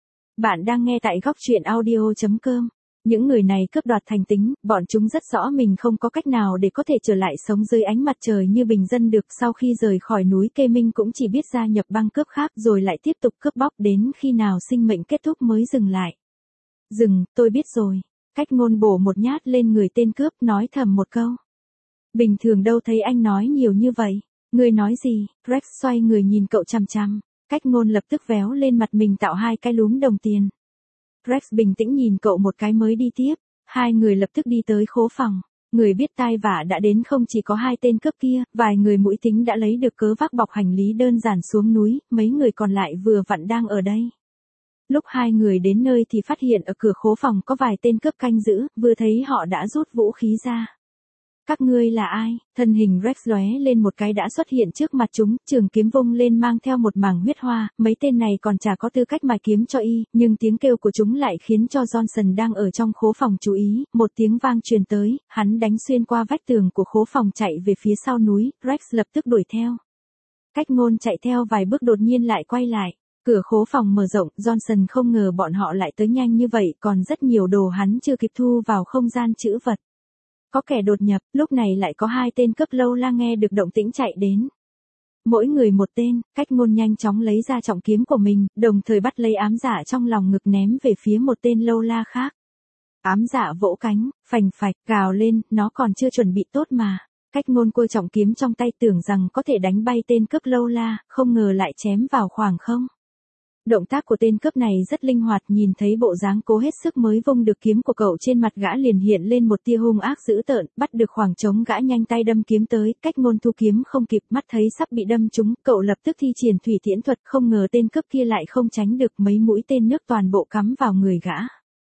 S1: Bạn đang nghe tại góc truyện audio chấm com. Những người này cướp đoạt thành tính, bọn chúng rất rõ mình không có cách nào để có thể trở lại sống dưới ánh mặt trời như bình dân được, sau khi rời khỏi núi Kê Minh cũng chỉ biết gia nhập băng cướp khác rồi lại tiếp tục cướp bóc đến khi nào sinh mệnh kết thúc mới dừng lại. Dừng, tôi biết rồi. Cách ngôn bổ một nhát lên người tên cướp, nói thầm một câu. Bình thường đâu thấy anh nói nhiều như vậy. Ngươi nói gì? Rex xoay người nhìn cậu chằm chằm. Cách ngôn lập tức véo lên mặt mình tạo hai cái lúm đồng tiền. Rex bình tĩnh nhìn cậu một cái mới đi tiếp. Hai người lập tức đi tới khố phòng. Người biết tai vạ đã đến không chỉ có hai tên cướp kia, vài người mũi tính đã lấy được cớ vác bọc hành lý đơn giản xuống núi, mấy người còn lại vừa vặn đang ở đây. Lúc hai người đến nơi thì phát hiện ở cửa khố phòng có vài tên cướp canh giữ, vừa thấy họ đã rút vũ khí ra. Các ngươi là ai? Thân hình Rex lóe lên một cái đã xuất hiện trước mặt chúng, trường kiếm vung lên mang theo một mảng huyết hoa, mấy tên này còn chả có tư cách mài kiếm cho y, nhưng tiếng kêu của chúng lại khiến cho Johnson đang ở trong khố phòng chú ý, một tiếng vang truyền tới, hắn đánh xuyên qua vách tường của khố phòng chạy về phía sau núi, Rex lập tức đuổi theo. Cách ngôn chạy theo vài bước đột nhiên lại quay lại. Cửa khố phòng mở rộng, Johnson không ngờ bọn họ lại tới nhanh như vậy, còn rất nhiều đồ hắn chưa kịp thu vào không gian trữ vật. Có kẻ đột nhập, lúc này lại có hai tên cướp lâu la nghe được động tĩnh chạy đến. Mỗi người một tên, cách ngôn nhanh chóng lấy ra trọng kiếm của mình, đồng thời bắt lấy ám dạ trong lòng ngực ném về phía một tên lâu la khác. Ám dạ vỗ cánh, phành phạch, gào lên, nó còn chưa chuẩn bị tốt mà. Cách ngôn cua trọng kiếm trong tay tưởng rằng có thể đánh bay tên cướp lâu la, không ngờ lại chém vào khoảng không. Động tác của tên cướp này rất linh hoạt, nhìn thấy bộ dáng cố hết sức mới vung được kiếm của cậu, trên mặt gã liền hiện lên một tia hung ác dữ tợn, bắt được khoảng trống gã nhanh tay đâm kiếm tới, cách ngôn thu kiếm không kịp, mắt thấy sắp bị đâm trúng, cậu lập tức thi triển thủy tiễn thuật, không ngờ tên cướp kia lại không tránh được, mấy mũi tên nước toàn bộ cắm vào người gã.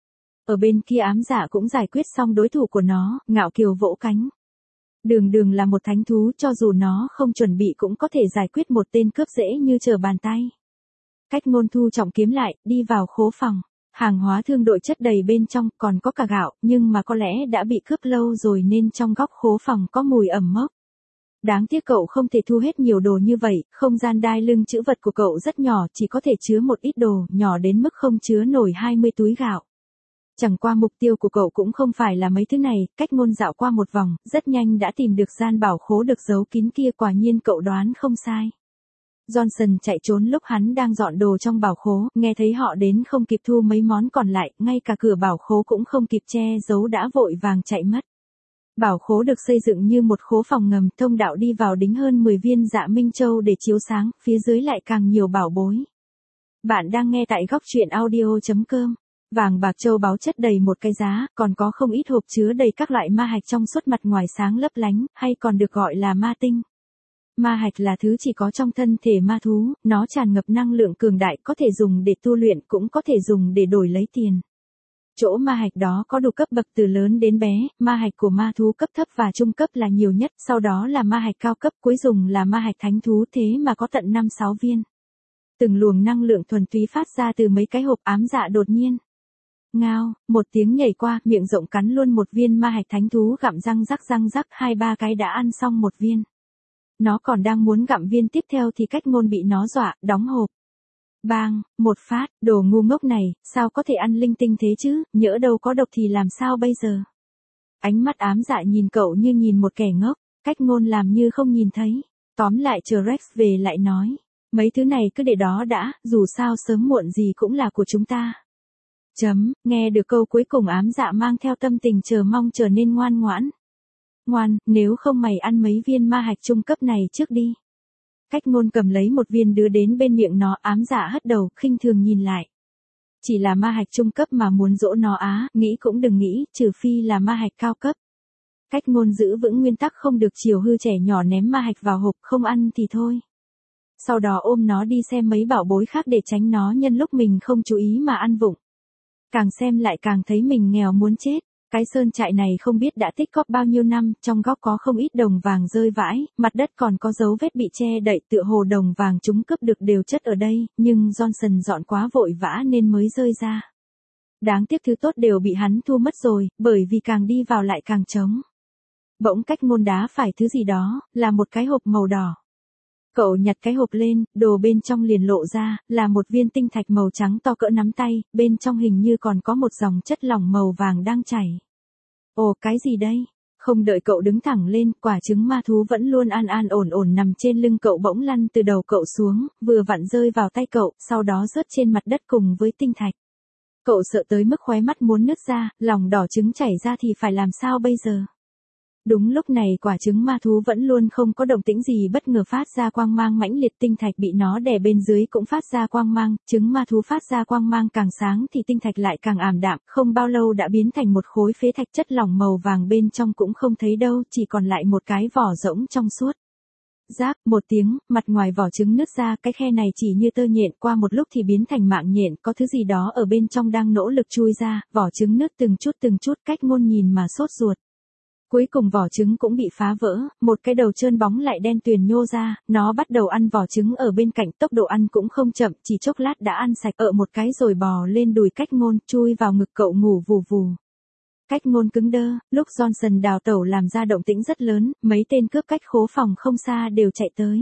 S1: Ở bên kia ám dạ cũng giải quyết xong đối thủ của nó, ngạo kiều vỗ cánh. Đường đường là một thánh thú, cho dù nó không chuẩn bị cũng có thể giải quyết một tên cướp dễ như trở bàn tay. Cách ngôn thu trọng kiếm lại, đi vào khố phòng. Hàng hóa thương đội chất đầy bên trong, còn có cả gạo, nhưng mà có lẽ đã bị cướp lâu rồi nên trong góc khố phòng có mùi ẩm mốc. Đáng tiếc cậu không thể thu hết nhiều đồ như vậy, không gian đai lưng trữ vật của cậu rất nhỏ, chỉ có thể chứa một ít đồ, nhỏ đến mức không chứa nổi hai mươi túi gạo. Chẳng qua mục tiêu của cậu cũng không phải là mấy thứ này, cách ngôn dạo qua một vòng, rất nhanh đã tìm được gian bảo khố được giấu kín kia, quả nhiên cậu đoán không sai. Johnson chạy trốn lúc hắn đang dọn đồ trong bảo khố, nghe thấy họ đến không kịp thu mấy món còn lại, ngay cả cửa bảo khố cũng không kịp che giấu đã vội vàng chạy mất. Bảo khố được xây dựng như một khố phòng ngầm, thông đạo đi vào đính hơn mười viên dạ minh châu để chiếu sáng, phía dưới lại càng nhiều bảo bối. Bạn đang nghe tại góc truyện audio chấm com. Vàng bạc châu báu chất đầy một cái giá, còn có không ít hộp chứa đầy các loại ma hạch trong suốt mặt ngoài sáng lấp lánh, hay còn được gọi là ma tinh. Ma hạch là thứ chỉ có trong thân thể ma thú, nó tràn ngập năng lượng cường đại, có thể dùng để tu luyện, cũng có thể dùng để đổi lấy tiền. Chỗ ma hạch đó có đủ cấp bậc từ lớn đến bé, ma hạch của ma thú cấp thấp và trung cấp là nhiều nhất, sau đó là ma hạch cao cấp, cuối cùng là ma hạch thánh thú, thế mà có tận năm sáu viên. Từng luồng năng lượng thuần túy phát ra từ mấy cái hộp ám dạ đột nhiên. Ngao, một tiếng nhảy qua, miệng rộng cắn luôn một viên ma hạch thánh thú gặm răng rắc răng rắc hai ba cái đã ăn xong một viên. Nó còn đang muốn gặm viên tiếp theo thì Cách Ngôn bị nó dọa, đóng hộp. Bang, một phát, đồ ngu ngốc này, sao có thể ăn linh tinh thế chứ, nhỡ đâu có độc thì làm sao bây giờ. Ánh mắt ám dạ nhìn cậu như nhìn một kẻ ngốc, Cách Ngôn làm như không nhìn thấy. Tóm lại chờ Rex về lại nói, mấy thứ này cứ để đó đã, dù sao sớm muộn gì cũng là của chúng ta. Chấm, nghe được câu cuối cùng ám dạ mang theo tâm tình chờ mong trở nên ngoan ngoãn. Ngoan, nếu không mày ăn mấy viên ma hạch trung cấp này trước đi. Cách Ngôn cầm lấy một viên đưa đến bên miệng nó, ám dạ hất đầu, khinh thường nhìn lại. Chỉ là ma hạch trung cấp mà muốn dỗ nó á, nghĩ cũng đừng nghĩ, trừ phi là ma hạch cao cấp. Cách Ngôn giữ vững nguyên tắc không được chiều hư trẻ nhỏ ném ma hạch vào hộp, không ăn thì thôi. Sau đó ôm nó đi xem mấy bảo bối khác để tránh nó nhân lúc mình không chú ý mà ăn vụng. Càng xem lại càng thấy mình nghèo muốn chết. Cái sơn trại này không biết đã tích cóp bao nhiêu năm, trong góc có không ít đồng vàng rơi vãi, mặt đất còn có dấu vết bị che đậy, tựa hồ đồng vàng chúng cướp được đều chất ở đây, nhưng Johnson dọn quá vội vã nên mới rơi ra. Đáng tiếc thứ tốt đều bị hắn thu mất rồi, bởi vì càng đi vào lại càng trống. Bỗng Cách Ngôn đá phải thứ gì đó, là một cái hộp màu đỏ. Cậu nhặt cái hộp lên, đồ bên trong liền lộ ra, là một viên tinh thạch màu trắng to cỡ nắm tay, bên trong hình như còn có một dòng chất lỏng màu vàng đang chảy. Ồ, cái gì đây? Không đợi cậu đứng thẳng lên, quả trứng ma thú vẫn luôn an an ổn ổn nằm trên lưng cậu bỗng lăn từ đầu cậu xuống, vừa vặn rơi vào tay cậu, sau đó rớt trên mặt đất cùng với tinh thạch. Cậu sợ tới mức khóe mắt muốn nứt ra, lòng đỏ trứng chảy ra thì phải làm sao bây giờ? Đúng lúc này quả trứng ma thú vẫn luôn không có động tĩnh gì bất ngờ phát ra quang mang mãnh liệt, tinh thạch bị nó đè bên dưới cũng phát ra quang mang, trứng ma thú phát ra quang mang càng sáng thì tinh thạch lại càng ảm đạm, không bao lâu đã biến thành một khối phế thạch, chất lỏng màu vàng bên trong cũng không thấy đâu, chỉ còn lại một cái vỏ rỗng trong suốt. Rác, một tiếng, mặt ngoài vỏ trứng nứt ra, cái khe này chỉ như tơ nhện, qua một lúc thì biến thành mạng nhện, có thứ gì đó ở bên trong đang nỗ lực chui ra, vỏ trứng nứt từng chút từng chút, Cách Ngôn nhìn mà sốt ruột. Cuối cùng vỏ trứng cũng bị phá vỡ, một cái đầu trơn bóng lại đen tuyền nhô ra, nó bắt đầu ăn vỏ trứng ở bên cạnh, tốc độ ăn cũng không chậm, chỉ chốc lát đã ăn sạch, ở một cái rồi bò lên đùi Cách Ngôn, chui vào ngực cậu ngủ vù vù. Cách Ngôn cứng đơ, lúc Johnson đào tẩu làm ra động tĩnh rất lớn, mấy tên cướp cách khố phòng không xa đều chạy tới.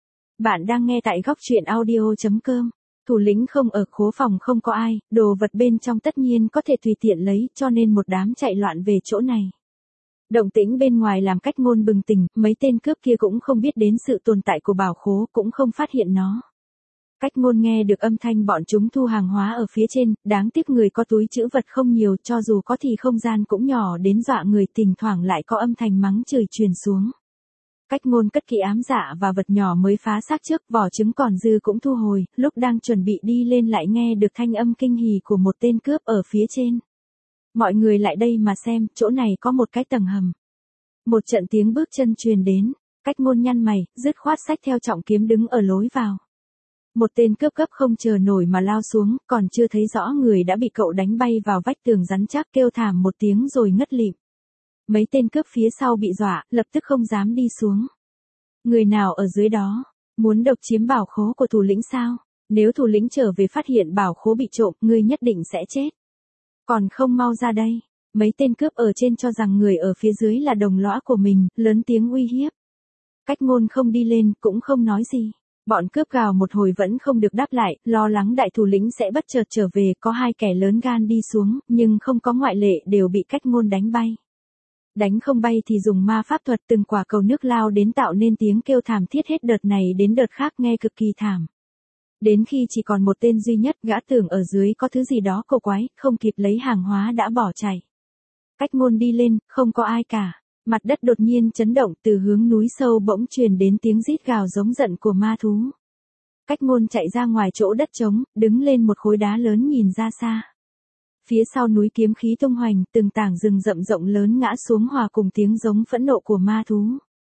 S1: Bạn đang nghe tại góc truyện audio chấm com. Thủ lĩnh không ở khố phòng không có ai, đồ vật bên trong tất nhiên có thể tùy tiện lấy, cho nên một đám chạy loạn về chỗ này. Động tĩnh bên ngoài làm Cách Ngôn bừng tỉnh, mấy tên cướp kia cũng không biết đến sự tồn tại của bảo khố, cũng không phát hiện nó. Cách Ngôn nghe được âm thanh bọn chúng thu hàng hóa ở phía trên, đáng tiếc người có túi trữ vật không nhiều, cho dù có thì không gian cũng nhỏ đến dọa người, thỉnh thoảng lại có âm thanh mắng chửi truyền xuống. Cách Ngôn cất kỹ ám dạ và vật nhỏ mới phá xác trước, vỏ trứng còn dư cũng thu hồi, lúc đang chuẩn bị đi lên lại nghe được thanh âm kinh hỉ của một tên cướp ở phía trên. Mọi người lại đây mà xem, chỗ này có một cái tầng hầm. Một trận tiếng bước chân truyền đến, Cách Ngôn nhăn mày, dứt khoát xách theo trọng kiếm đứng ở lối vào. Một tên cướp gấp không chờ nổi mà lao xuống, còn chưa thấy rõ người đã bị cậu đánh bay vào vách tường rắn chắc, kêu thảm một tiếng rồi ngất lịm. Mấy tên cướp phía sau bị dọa, lập tức không dám đi xuống. Người nào ở dưới đó? Muốn độc chiếm bảo khố của thủ lĩnh sao? Nếu thủ lĩnh trở về phát hiện bảo khố bị trộm, ngươi nhất định sẽ chết. Còn không mau ra đây. Mấy tên cướp ở trên cho rằng người ở phía dưới là đồng lõa của mình, lớn tiếng uy hiếp. Cách Ngôn không đi lên, cũng không nói gì. Bọn cướp gào một hồi vẫn không được đáp lại, lo lắng đại thủ lĩnh sẽ bất chợt trở về, có hai kẻ lớn gan đi xuống, nhưng không có ngoại lệ, đều bị Cách Ngôn đánh bay. Đánh không bay thì dùng ma pháp thuật, từng quả cầu nước lao đến tạo nên tiếng kêu thảm thiết, hết đợt này đến đợt khác nghe cực kỳ thảm. Đến khi chỉ còn một tên duy nhất, gã tưởng ở dưới có thứ gì đó cổ quái, không kịp lấy hàng hóa đã bỏ chạy. Cách Ngôn đi lên, không có ai cả. Mặt đất đột nhiên chấn động, từ hướng núi sâu bỗng truyền đến tiếng rít gào giống giận của ma thú. Cách Ngôn chạy ra ngoài chỗ đất trống, đứng lên một khối đá lớn nhìn ra xa. Phía sau núi kiếm khí tung hoành, từng tảng rừng rậm rộng lớn ngã xuống hòa cùng tiếng giống phẫn nộ của ma thú.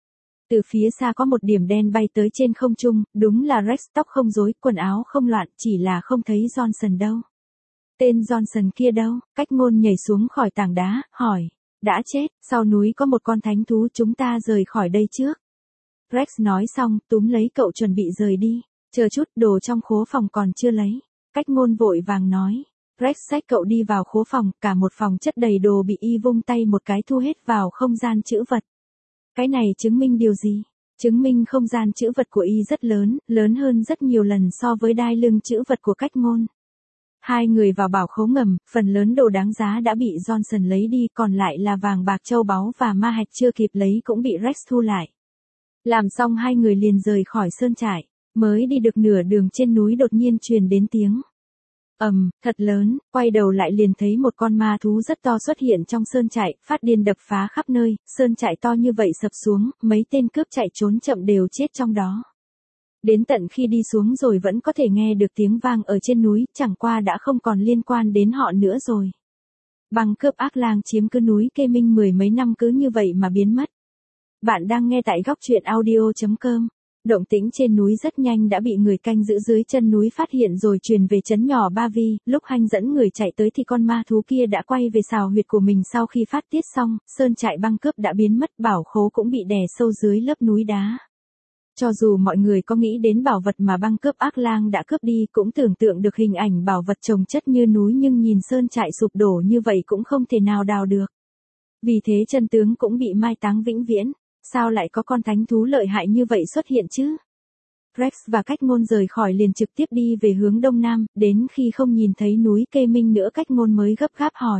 S1: Từ phía xa có một điểm đen bay tới trên không trung, đúng là Rex, tóc không rối, quần áo không loạn, chỉ là không thấy Johnson đâu. Tên Johnson kia đâu? Cách Ngôn nhảy xuống khỏi tảng đá, hỏi. Đã chết, sau núi có một con thánh thú, chúng ta rời khỏi đây trước. Rex nói xong, túm lấy cậu chuẩn bị rời đi. Chờ chút, đồ trong khố phòng còn chưa lấy. Cách Ngôn vội vàng nói. Rex xách cậu đi vào khố phòng, cả một phòng chất đầy đồ bị y vung tay một cái thu hết vào không gian trữ vật. Cái này chứng minh điều gì? Chứng minh không gian trữ vật của y rất lớn, lớn hơn rất nhiều lần so với đai lưng trữ vật của Cách Ngôn. Hai người vào bảo khố ngầm, phần lớn đồ đáng giá đã bị Johnson lấy đi, còn lại là vàng bạc châu báu và ma hạch chưa kịp lấy cũng bị Rex thu lại. Làm xong hai người liền rời khỏi sơn trại, mới đi được nửa đường trên núi đột nhiên truyền đến tiếng ầm, um, thật lớn, quay đầu lại liền thấy một con ma thú rất to xuất hiện trong sơn trại, phát điên đập phá khắp nơi, sơn trại to như vậy sập xuống, mấy tên cướp chạy trốn chậm đều chết trong đó. Đến tận khi đi xuống rồi vẫn có thể nghe được tiếng vang ở trên núi, chẳng qua đã không còn liên quan đến họ nữa rồi. Băng cướp ác lang chiếm cứ núi Kê Minh mười mấy năm cứ như vậy mà biến mất. Bạn đang nghe tại góc truyện audio chấm com. Động tĩnh trên núi rất nhanh đã bị người canh giữ dưới chân núi phát hiện rồi truyền về trấn nhỏ Ba Vi, lúc Hanh dẫn người chạy tới thì con ma thú kia đã quay về sào huyệt của mình sau khi phát tiết xong, sơn trại băng cướp đã biến mất, bảo khố cũng bị đè sâu dưới lớp núi đá. Cho dù mọi người có nghĩ đến bảo vật mà băng cướp ác lang đã cướp đi cũng tưởng tượng được hình ảnh bảo vật chồng chất như núi nhưng nhìn sơn trại sụp đổ như vậy cũng không thể nào đào được. Vì thế chân tướng cũng bị mai táng vĩnh viễn. Sao lại có con thánh thú lợi hại như vậy xuất hiện chứ? Rex và Cách Ngôn rời khỏi liền trực tiếp đi về hướng đông nam, đến khi không nhìn thấy núi Kê Minh nữa Cách Ngôn mới gấp gáp hỏi.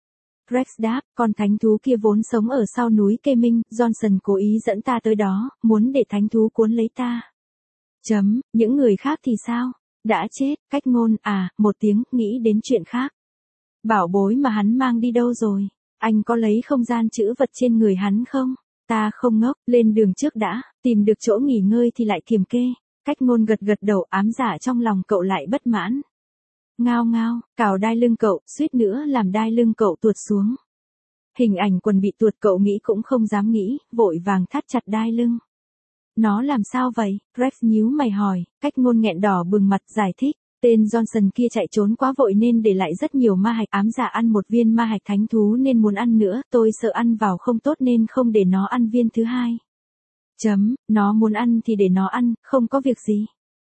S1: Rex đáp, con thánh thú kia vốn sống ở sau núi Kê Minh, Johnson cố ý dẫn ta tới đó, muốn để thánh thú cuốn lấy ta. Chấm, những người khác thì sao? Đã chết, Cách Ngôn, à, một tiếng, nghĩ đến chuyện khác. Bảo bối mà hắn mang đi đâu rồi? Anh có lấy không gian trữ vật trên người hắn không? Ta không ngốc, lên đường trước đã, tìm được chỗ nghỉ ngơi thì lại kiểm kê. Cách Ngôn gật gật đầu, ám giả trong lòng cậu lại bất mãn. Ngao ngao, cào đai lưng cậu, suýt nữa làm đai lưng cậu tuột xuống. Hình ảnh quần bị tuột cậu nghĩ cũng không dám nghĩ, vội vàng thắt chặt đai lưng. Nó làm sao vậy? Rex nhíu mày hỏi, Cách Ngôn nghẹn đỏ bừng mặt giải thích. Tên Johnson kia chạy trốn quá vội nên để lại rất nhiều ma hạch, ám giả ăn một viên ma hạch thánh thú nên muốn ăn nữa, tôi sợ ăn vào không tốt nên không để nó ăn viên thứ hai. Chấm, nó muốn ăn thì để nó ăn, không có việc gì.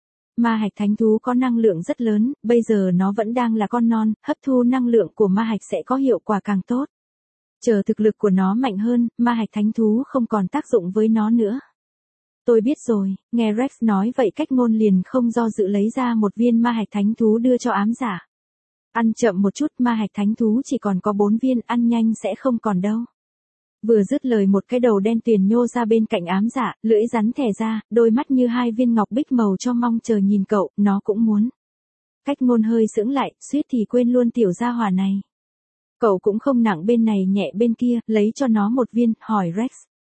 S1: Ma hạch thánh thú có năng lượng rất lớn, bây giờ nó vẫn đang là con non, hấp thu năng lượng của ma hạch sẽ có hiệu quả càng tốt. Chờ thực lực của nó mạnh hơn, ma hạch thánh thú không còn tác dụng với nó nữa. Tôi biết rồi, nghe Rex nói vậy Cách Ngôn liền không do dự lấy ra một viên ma hạch thánh thú đưa cho ám giả. Ăn chậm một chút, ma hạch thánh thú chỉ còn có bốn viên, ăn nhanh sẽ không còn đâu. Vừa dứt lời một cái đầu đen tuyền nhô ra bên cạnh ám giả, lưỡi rắn thè ra, đôi mắt như hai viên ngọc bích màu cho mong chờ nhìn cậu, nó cũng muốn. Cách Ngôn hơi sững lại, suýt thì quên luôn tiểu gia hỏa này. Cậu cũng không nặng bên này nhẹ bên kia, lấy cho nó một viên, hỏi Rex.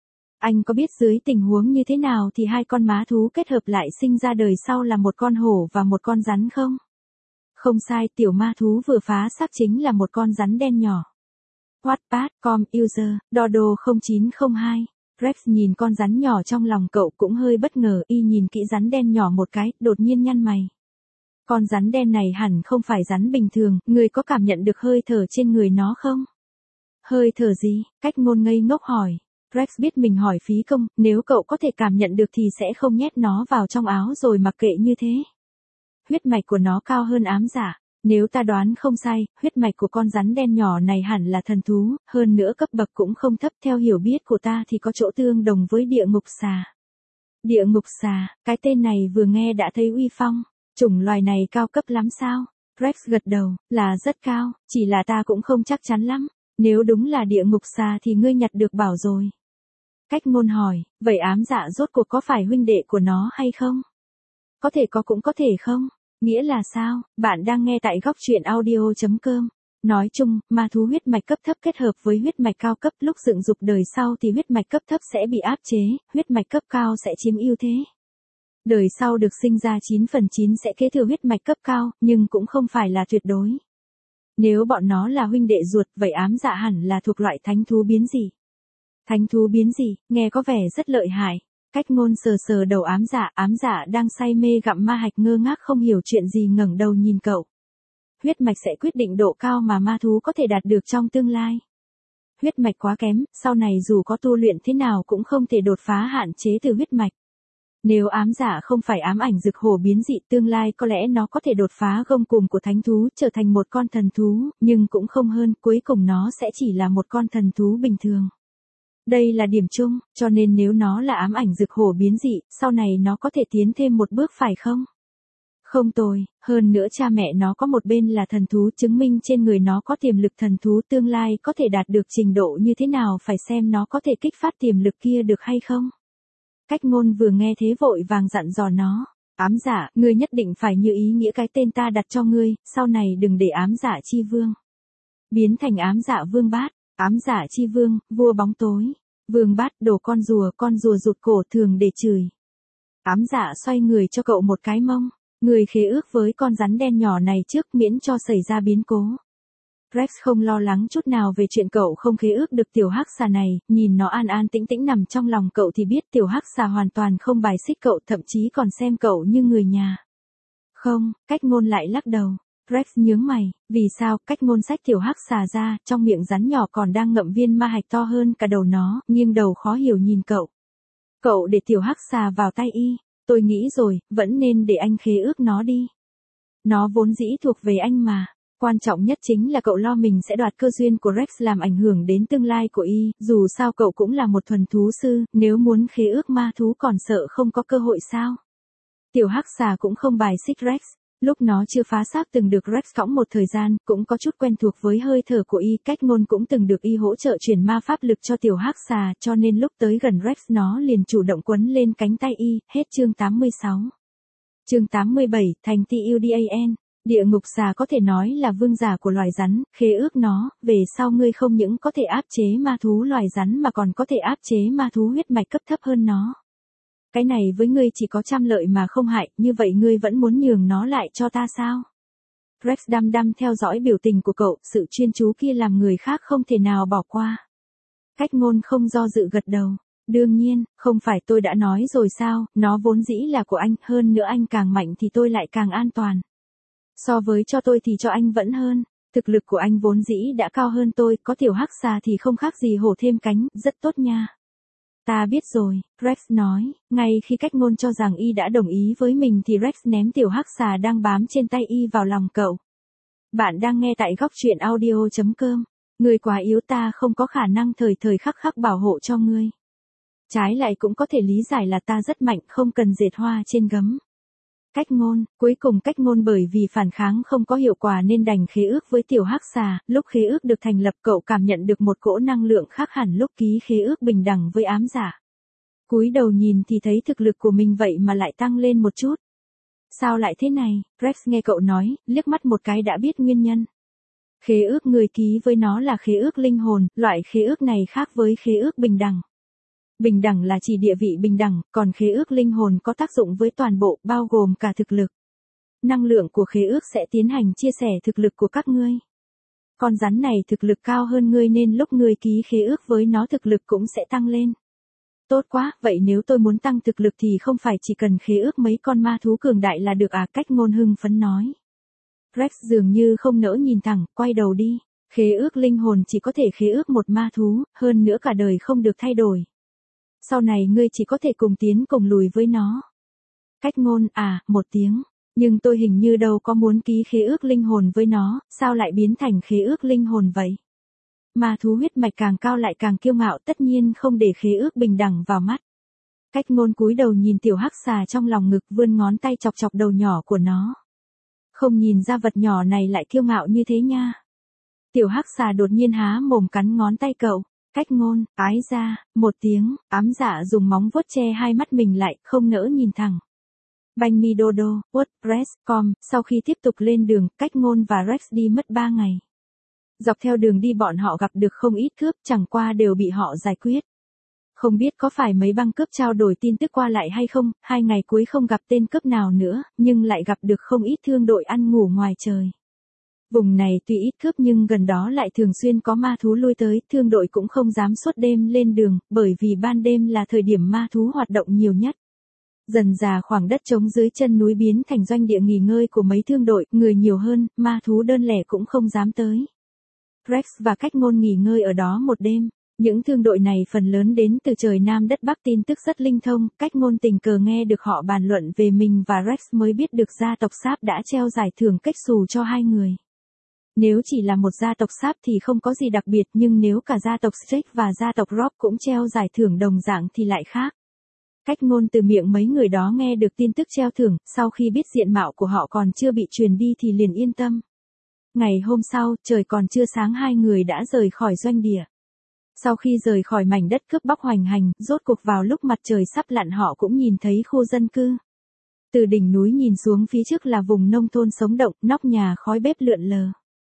S1: Anh có biết dưới tình huống như thế nào thì hai con má thú kết hợp lại sinh ra đời sau là một con hổ và một con rắn không? Không sai, tiểu ma thú vừa phá xác chính là một con rắn đen nhỏ. Wattpad chấm com user, Dodo không chín không hai. Rex nhìn con rắn nhỏ trong lòng cậu cũng hơi bất ngờ, y nhìn kỹ rắn đen nhỏ một cái, đột nhiên nhăn mày. Con rắn đen này hẳn không phải rắn bình thường, người có cảm nhận được hơi thở trên người nó không? Hơi thở gì? Cách Ngôn ngây ngốc hỏi. Rex biết mình hỏi phí công, nếu cậu có thể cảm nhận được thì sẽ không nhét nó vào trong áo rồi mặc kệ như thế. Huyết mạch của nó cao hơn ám giả. Nếu ta đoán không sai, huyết mạch của con rắn đen nhỏ này hẳn là thần thú, hơn nữa cấp bậc cũng không thấp, theo hiểu biết của ta thì có chỗ tương đồng với địa ngục xà. Địa ngục xà, cái tên này vừa nghe đã thấy uy phong, chủng loài này cao cấp lắm sao? Rex gật đầu, là rất cao, chỉ là ta cũng không chắc chắn lắm, nếu đúng là địa ngục xà thì ngươi nhặt được bảo rồi. Cách Ngôn hỏi, vậy ám dạ rốt cuộc có phải huynh đệ của nó hay không? Có thể có cũng có thể không? Nghĩa là sao? Bạn đang nghe tại góc truyện audio chấm com. Nói chung, ma thú huyết mạch cấp thấp kết hợp với huyết mạch cao cấp lúc dựng dục đời sau thì huyết mạch cấp thấp sẽ bị áp chế, huyết mạch cấp cao sẽ chiếm ưu thế. Đời sau được sinh ra chín phần chín sẽ kế thừa huyết mạch cấp cao, nhưng cũng không phải là tuyệt đối. Nếu bọn nó là huynh đệ ruột, vậy ám dạ hẳn là thuộc loại thánh thú biến gì? Thánh thú biến gì, nghe có vẻ rất lợi hại. Cách Ngôn sờ sờ đầu ám dạ, ám dạ đang say mê gặm ma hạch ngơ ngác không hiểu chuyện gì ngẩng đầu nhìn cậu. Huyết mạch sẽ quyết định độ cao mà ma thú có thể đạt được trong tương lai. Huyết mạch quá kém, sau này dù có tu luyện thế nào cũng không thể đột phá hạn chế từ huyết mạch. Nếu ám dạ không phải ám ảnh dực hổ biến dị, tương lai có lẽ nó có thể đột phá gông cùm của thánh thú, trở thành một con thần thú, nhưng cũng không hơn, cuối cùng nó sẽ chỉ là một con thần thú bình thường. Đây là điểm chung, cho nên nếu nó là ám ảnh dực hổ biến dị, sau này nó có thể tiến thêm một bước phải không? Không tồi, hơn nữa cha mẹ nó có một bên là thần thú, chứng minh trên người nó có tiềm lực thần thú, tương lai có thể đạt được trình độ như thế nào, phải xem nó có thể kích phát tiềm lực kia được hay không. Cách ngôn vừa nghe thế vội vàng dặn dò nó, ám dạ, ngươi nhất định phải như ý nghĩa cái tên ta đặt cho ngươi, sau này đừng để ám dạ chi vương biến thành ám dạ vương bát. Ám dạ chi vương, vua bóng tối, vương bát, đồ con rùa, con rùa rụt cổ thường để chửi. Ám dạ xoay người cho cậu một cái mông, người khế ước với con rắn đen nhỏ này trước miễn cho xảy ra biến cố. Rex không lo lắng chút nào về chuyện cậu không khế ước được tiểu hắc xà này, nhìn nó an an tĩnh tĩnh nằm trong lòng cậu thì biết tiểu hắc xà hoàn toàn không bài xích cậu, thậm chí còn xem cậu như người nhà. Không, cách ngôn lại lắc đầu. Rex nhướng mày, vì sao? Cách ngôn xách tiểu hắc xà ra, trong miệng rắn nhỏ còn đang ngậm viên ma hạch to hơn cả đầu nó, nghiêng đầu khó hiểu nhìn cậu. Cậu để tiểu hắc xà vào tay y, tôi nghĩ rồi, vẫn nên để anh khế ước nó đi. Nó vốn dĩ thuộc về anh mà, quan trọng nhất chính là cậu lo mình sẽ đoạt cơ duyên của Rex làm ảnh hưởng đến tương lai của y, dù sao cậu cũng là một thuần thú sư, nếu muốn khế ước ma thú còn sợ không có cơ hội sao? Tiểu hắc xà cũng không bài xích Rex. Lúc nó chưa phá xác từng được Rex cõng một thời gian, cũng có chút quen thuộc với hơi thở của y, cách ngôn cũng từng được y hỗ trợ chuyển ma pháp lực cho tiểu hắc xà, cho nên lúc tới gần Rex nó liền chủ động quấn lên cánh tay y, hết chương tám mươi sáu. Chương tám mươi bảy, thành ti u đan, địa ngục xà có thể nói là vương giả của loài rắn, khế ước nó, về sau ngươi không những có thể áp chế ma thú loài rắn mà còn có thể áp chế ma thú huyết mạch cấp thấp hơn nó. Cái này với ngươi chỉ có trăm lợi mà không hại, như vậy ngươi vẫn muốn nhường nó lại cho ta sao? Rex đăm đăm theo dõi biểu tình của cậu, sự chuyên chú kia làm người khác không thể nào bỏ qua. Cách ngôn không do dự gật đầu. Đương nhiên, không phải tôi đã nói rồi sao, nó vốn dĩ là của anh, hơn nữa anh càng mạnh thì tôi lại càng an toàn. So với cho tôi thì cho anh vẫn hơn, thực lực của anh vốn dĩ đã cao hơn tôi, có tiểu hắc xà thì không khác gì hổ thêm cánh, rất tốt nha. Ta biết rồi, Rex nói, ngay khi cách ngôn cho rằng y đã đồng ý với mình thì Rex ném tiểu hắc xà đang bám trên tay y vào lòng cậu. Bạn đang nghe tại góc truyện audio chấm com, ngươi quá yếu ta không có khả năng thời thời khắc khắc bảo hộ cho ngươi. Trái lại cũng có thể lý giải là ta rất mạnh không cần dệt hoa trên gấm. Cách ngôn, cuối cùng cách ngôn bởi vì phản kháng không có hiệu quả nên đành khế ước với tiểu hắc xà, lúc khế ước được thành lập cậu cảm nhận được một cỗ năng lượng khác hẳn lúc ký khế ước bình đẳng với ám giả. Cúi đầu nhìn thì thấy thực lực của mình vậy mà lại tăng lên một chút. Sao lại thế này? Rex nghe cậu nói, liếc mắt một cái đã biết nguyên nhân. Khế ước người ký với nó là khế ước linh hồn, loại khế ước này khác với khế ước bình đẳng. Bình đẳng là chỉ địa vị bình đẳng, còn khế ước linh hồn có tác dụng với toàn bộ, bao gồm cả thực lực. Năng lượng của khế ước sẽ tiến hành chia sẻ thực lực của các ngươi. Con rắn này thực lực cao hơn ngươi nên lúc ngươi ký khế ước với nó thực lực cũng sẽ tăng lên. Tốt quá, vậy nếu tôi muốn tăng thực lực thì không phải chỉ cần khế ước mấy con ma thú cường đại là được à? Cách ngôn hưng phấn nói. Rex dường như không nỡ nhìn thẳng, quay đầu đi. Khế ước linh hồn chỉ có thể khế ước một ma thú, hơn nữa cả đời không được thay đổi. Sau này ngươi chỉ có thể cùng tiến cùng lùi với nó. Cách ngôn, à, một tiếng. Nhưng tôi hình như đâu có muốn ký khế ước linh hồn với nó, sao lại biến thành khế ước linh hồn vậy? Ma thú huyết mạch càng cao lại càng kiêu ngạo, tất nhiên không để khế ước bình đẳng vào mắt. Cách ngôn cúi đầu nhìn tiểu hắc xà trong lòng ngực, vươn ngón tay chọc chọc đầu nhỏ của nó. Không nhìn ra vật nhỏ này lại kiêu ngạo như thế nha. Tiểu hắc xà đột nhiên há mồm cắn ngón tay cậu. Cách ngôn, ái ra, một tiếng, ám dạ dùng móng vuốt che hai mắt mình lại, không nỡ nhìn thẳng. Banh mi đô đô, WordPress chấm com, sau khi tiếp tục lên đường, cách ngôn và Rex đi mất ba ngày. Dọc theo đường đi bọn họ gặp được không ít cướp, chẳng qua đều bị họ giải quyết. Không biết có phải mấy băng cướp trao đổi tin tức qua lại hay không, hai ngày cuối không gặp tên cướp nào nữa, nhưng lại gặp được không ít thương đội ăn ngủ ngoài trời. Vùng này tuy ít cướp nhưng gần đó lại thường xuyên có ma thú lui tới, thương đội cũng không dám suốt đêm lên đường, bởi vì ban đêm là thời điểm ma thú hoạt động nhiều nhất. Dần dà khoảng đất trống dưới chân núi biến thành doanh địa nghỉ ngơi của mấy thương đội, người nhiều hơn, ma thú đơn lẻ cũng không dám tới. Rex và cách ngôn nghỉ ngơi ở đó một đêm, Những thương đội này phần lớn đến từ trời Nam đất Bắc, tin tức rất linh thông, Cách Ngôn tình cờ nghe được họ bàn luận về mình và Rex mới biết được gia tộc Sáp đã treo giải thưởng kết xù cho hai người. Nếu chỉ là một gia tộc Sáp thì không có gì đặc biệt, nhưng nếu cả gia tộc Strake và gia tộc Robb cũng treo giải thưởng đồng dạng thì lại khác. Cách Ngôn từ miệng mấy người đó nghe được tin tức treo thưởng, sau khi biết diện mạo của họ còn chưa bị truyền đi thì liền yên tâm. Ngày hôm sau, trời còn chưa sáng hai người đã rời khỏi doanh địa. Sau khi rời khỏi mảnh đất cướp bóc hoành hành, rốt cuộc vào lúc mặt trời sắp lặn họ cũng nhìn thấy khu dân cư. Từ đỉnh núi nhìn xuống phía trước là vùng nông thôn sống động, nóc nhà khói bếp lượn lờ.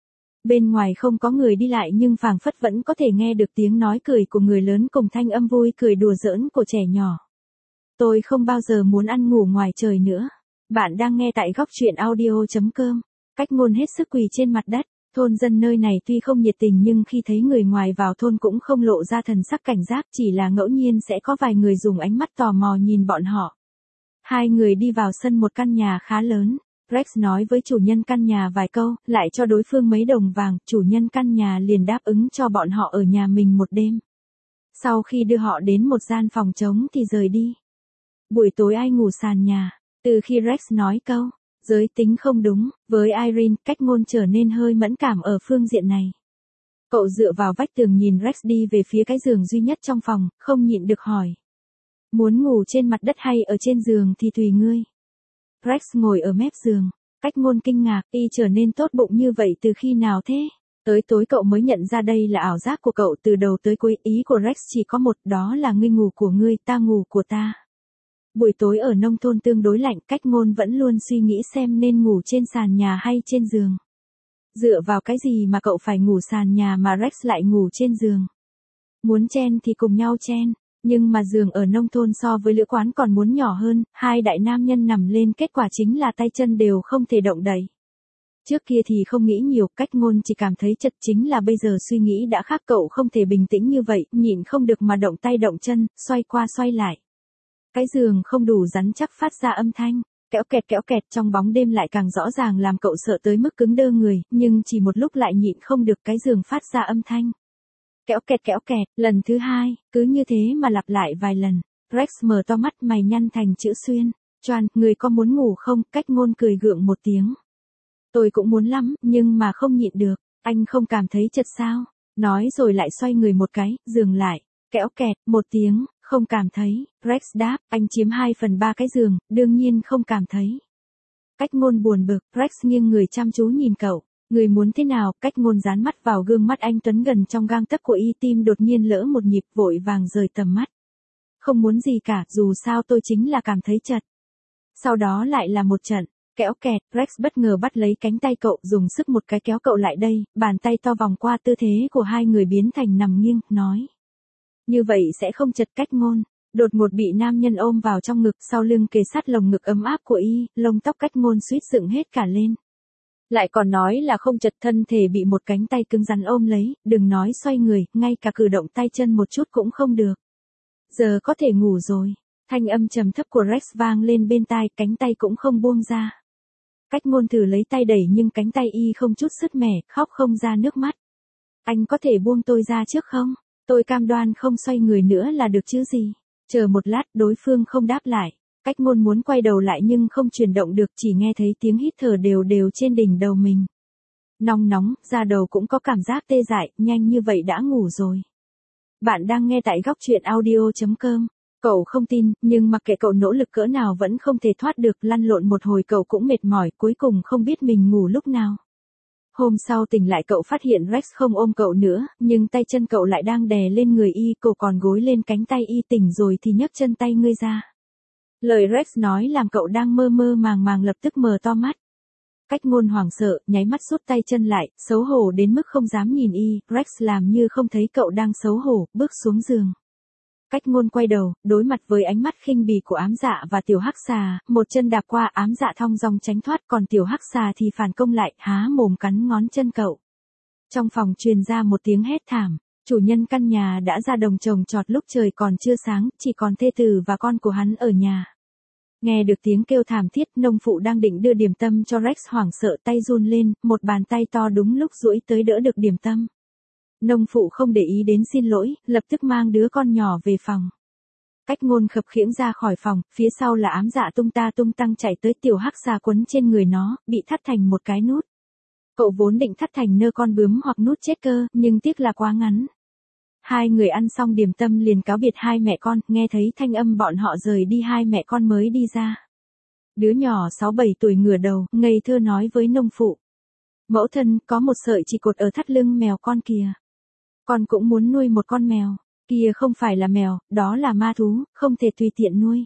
S1: Bên ngoài không có người đi lại nhưng phảng phất vẫn có thể nghe được tiếng nói cười của người lớn cùng thanh âm vui cười đùa giỡn của trẻ nhỏ. Tôi không bao giờ muốn ăn ngủ ngoài trời nữa. Bạn đang nghe tại góc truyện audio chấm com. Cách Ngôn hết sức quỳ trên mặt đất. Thôn dân nơi này tuy không nhiệt tình nhưng khi thấy người ngoài vào thôn cũng không lộ ra thần sắc cảnh giác, chỉ là ngẫu nhiên sẽ có vài người dùng ánh mắt tò mò nhìn bọn họ. Hai người đi vào sân một căn nhà khá lớn. Rex nói với chủ nhân căn nhà vài câu, lại cho đối phương mấy đồng vàng, chủ nhân căn nhà liền đáp ứng cho bọn họ ở nhà mình một đêm. Sau khi đưa họ đến một gian phòng trống thì rời đi. Buổi tối ai ngủ sàn nhà, từ khi Rex nói câu giới tính không đúng, với Irene, Cách Ngôn trở nên hơi mẫn cảm ở phương diện này. Cậu dựa vào vách tường nhìn Rex đi về phía cái giường duy nhất trong phòng, không nhịn được hỏi. Muốn ngủ trên mặt đất hay ở trên giường thì tùy ngươi. Rex ngồi ở mép giường, Cách Ngôn kinh ngạc, y trở nên tốt bụng như vậy từ khi nào thế? Tới tối cậu mới nhận ra đây là ảo giác của cậu, từ đầu tới cuối ý của Rex chỉ có một, đó là ngươi ngủ của ngươi, ta ngủ của ta. Buổi tối ở nông thôn tương đối lạnh, Cách Ngôn vẫn luôn suy nghĩ xem nên ngủ trên sàn nhà hay trên giường. Dựa vào cái gì mà cậu phải ngủ sàn nhà mà Rex lại ngủ trên giường? Muốn chen thì cùng nhau chen, nhưng mà giường ở nông thôn so với lữ quán còn muốn nhỏ hơn, hai đại nam nhân nằm lên kết quả chính là tay chân đều không thể động đậy. Trước kia thì không nghĩ nhiều, Cách Ngôn chỉ cảm thấy chật, chính là bây giờ suy nghĩ đã khác, cậu không thể bình tĩnh như vậy, nhịn không được mà động tay động chân, xoay qua xoay lại. Cái giường không đủ rắn chắc phát ra âm thanh, kéo kẹt kéo kẹt trong bóng đêm lại càng rõ ràng làm cậu sợ tới mức cứng đơ người, nhưng chỉ một lúc lại nhịn không được, cái giường phát ra âm thanh. Kéo kẹt kéo kẹt, lần thứ hai, cứ như thế mà lặp lại vài lần. Rex mở to mắt, mày nhăn thành chữ xuyên. Choan, người có muốn ngủ không? Cách Ngôn cười gượng một tiếng. Tôi cũng muốn lắm, nhưng mà không nhịn được. Anh không cảm thấy chật sao? Nói rồi lại xoay người một cái, giường lại. Kéo kẹt, một tiếng, không cảm thấy. Rex đáp, anh chiếm hai phần ba cái giường, đương nhiên không cảm thấy. Cách Ngôn buồn bực, Rex nghiêng người chăm chú nhìn cậu. Người muốn thế nào? Cách Ngôn dán mắt vào gương mắt anh tuấn gần trong gang tấc của y, tim đột nhiên lỡ một nhịp, vội vàng rời tầm mắt. Không muốn gì cả, dù sao tôi chính là cảm thấy chật. Sau đó lại là một trận, kéo kẹt, Rex bất ngờ bắt lấy cánh tay cậu, dùng sức một cái kéo cậu lại đây, bàn tay to vòng qua tư thế của hai người biến thành nằm nghiêng, nói. Như vậy sẽ không chật. Cách Ngôn đột ngột bị nam nhân ôm vào trong ngực, sau lưng kề sát lồng ngực ấm áp của y, lông tóc Cách Ngôn suýt dựng hết cả lên. Lại còn nói là không chật, thân thể bị một cánh tay cứng rắn ôm lấy, đừng nói xoay người, ngay cả cử động tay chân một chút cũng không được. Giờ có thể ngủ rồi. Thanh âm trầm thấp của Rex vang lên bên tai, cánh tay cũng không buông ra. Cách Ngôn thử lấy tay đẩy nhưng cánh tay y không chút sứt mẻ, khóc không ra nước mắt. Anh có thể buông tôi ra trước không? Tôi cam đoan không xoay người nữa là được chứ gì. Chờ một lát, đối phương không đáp lại. Cách Ngôn muốn quay đầu lại nhưng không chuyển động được, chỉ nghe thấy tiếng hít thở đều đều trên đỉnh đầu mình. Nóng nóng, da đầu cũng có cảm giác tê dại, nhanh như vậy đã ngủ rồi. Bạn đang nghe tại góc truyện audio chấm com. Cậu không tin, nhưng mặc kệ cậu nỗ lực cỡ nào vẫn không thể thoát được, lăn lộn một hồi cậu cũng mệt mỏi, cuối cùng không biết mình ngủ lúc nào. Hôm sau tỉnh lại cậu phát hiện Rex không ôm cậu nữa, nhưng tay chân cậu lại đang đè lên người y, cậu còn gối lên cánh tay y. Tỉnh rồi thì nhấc chân tay ngươi ra. Lời Rex nói làm cậu đang mơ mơ màng màng lập tức mở to mắt. Cách Ngôn hoảng sợ, nháy mắt rút tay chân lại, xấu hổ đến mức không dám nhìn y. Rex làm như không thấy cậu đang xấu hổ, bước xuống giường. Cách Ngôn quay đầu, đối mặt với ánh mắt khinh bỉ của Ám Dạ và Tiểu Hắc Xà, một chân đạp qua, Ám Dạ thong dong tránh thoát, còn Tiểu Hắc Xà thì phản công lại, há mồm cắn ngón chân cậu. Trong phòng truyền ra một tiếng hét thảm, chủ nhân căn nhà đã ra đồng trồng trọt lúc trời còn chưa sáng, chỉ còn thê tử và con của hắn ở nhà. Nghe được tiếng kêu thảm thiết, nông phụ đang định đưa điểm tâm cho Rex hoảng sợ tay run lên, một bàn tay to đúng lúc duỗi tới đỡ được điểm tâm. Nông phụ không để ý đến xin lỗi, lập tức mang đứa con nhỏ về phòng. Cách ngôn khập khiễng ra khỏi phòng, phía sau là ám dạ tung ta tung tăng chạy tới, tiểu hắc xà quấn trên người nó, bị thắt thành một cái nút. Cậu vốn định thắt thành nơ con bướm hoặc nút chết cơ, nhưng tiếc là quá ngắn. Hai người ăn xong điểm tâm liền cáo biệt hai mẹ con, nghe thấy thanh âm bọn họ rời đi hai mẹ con mới đi ra. Đứa nhỏ sáu bảy tuổi ngửa đầu, ngây thơ nói với nông phụ. Mẫu thân, có một sợi chỉ cột ở thắt lưng mèo con kìa. Con cũng muốn nuôi một con mèo. Kia không phải là mèo, đó là ma thú, không thể tùy tiện nuôi.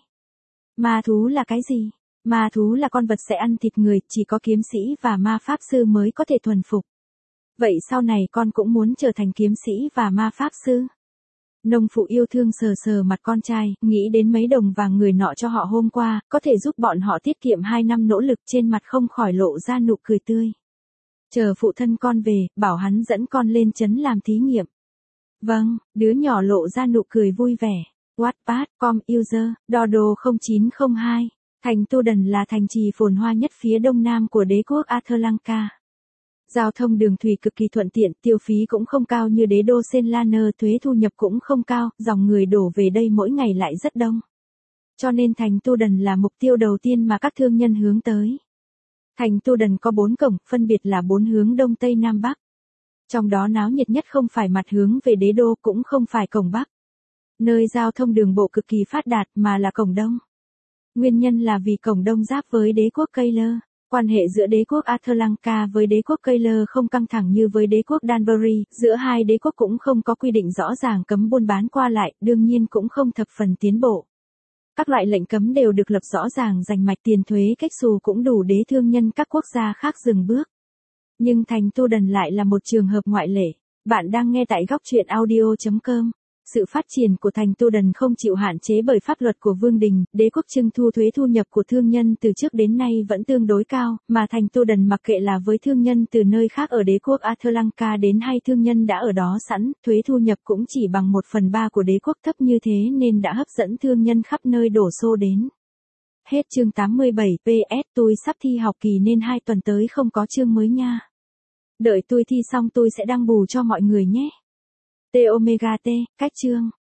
S1: Ma thú là cái gì? Ma thú là con vật sẽ ăn thịt người, chỉ có kiếm sĩ và ma pháp sư mới có thể thuần phục. Vậy sau này con cũng muốn trở thành kiếm sĩ và ma pháp sư. Nông phụ yêu thương sờ sờ mặt con trai, nghĩ đến mấy đồng vàng người nọ cho họ hôm qua, có thể giúp bọn họ tiết kiệm hai năm nỗ lực, trên mặt không khỏi lộ ra nụ cười tươi. Chờ phụ thân con về, bảo hắn dẫn con lên trấn làm thí nghiệm. Vâng, đứa nhỏ lộ ra nụ cười vui vẻ. Wattpad, com, user, Dodo không chín không hai. Thành Tu Đần là thành trì phồn hoa nhất phía đông nam của đế quốc Atlanka. Giao thông đường thủy cực kỳ thuận tiện, tiêu phí cũng không cao như đế đô Senlaner, thuế thu nhập cũng không cao, dòng người đổ về đây mỗi ngày lại rất đông. Cho nên thành Tu Đần là mục tiêu đầu tiên mà các thương nhân hướng tới. Thành Tu Đần có bốn cổng, phân biệt là bốn hướng đông tây nam bắc. Trong đó náo nhiệt nhất không phải mặt hướng về đế đô, cũng không phải cổng bắc. Nơi giao thông đường bộ cực kỳ phát đạt mà là cổng đông. Nguyên nhân là vì cổng đông giáp với đế quốc Kayler. Quan hệ giữa đế quốc Atlanka với đế quốc Kayler không căng thẳng như với đế quốc Danbury, giữa hai đế quốc cũng không có quy định rõ ràng cấm buôn bán qua lại, đương nhiên cũng không thập phần tiến bộ. Các loại lệnh cấm đều được lập rõ ràng rành mạch, tiền thuế cách xù cũng đủ để thương nhân các quốc gia khác dừng bước. Nhưng thành Tu Đần lại là một trường hợp ngoại lệ. Bạn đang nghe tại góc truyện audio chấm com. Sự phát triển của thành Tu Đần không chịu hạn chế bởi pháp luật của vương đình, đế quốc trưng thu thuế thu nhập của thương nhân từ trước đến nay vẫn tương đối cao, mà thành Tu Đần mặc kệ là với thương nhân từ nơi khác ở đế quốc Atlanka đến hay thương nhân đã ở đó sẵn, thuế thu nhập cũng chỉ bằng một phần ba của đế quốc thấp như thế nên đã hấp dẫn thương nhân khắp nơi đổ xô đến. Hết chương tám mươi bảy, pê ét tôi sắp thi học kỳ nên hai tuần tới không có chương mới nha. Đợi tôi thi xong tôi sẽ đăng bù cho mọi người nhé. T Omega T, cách chương.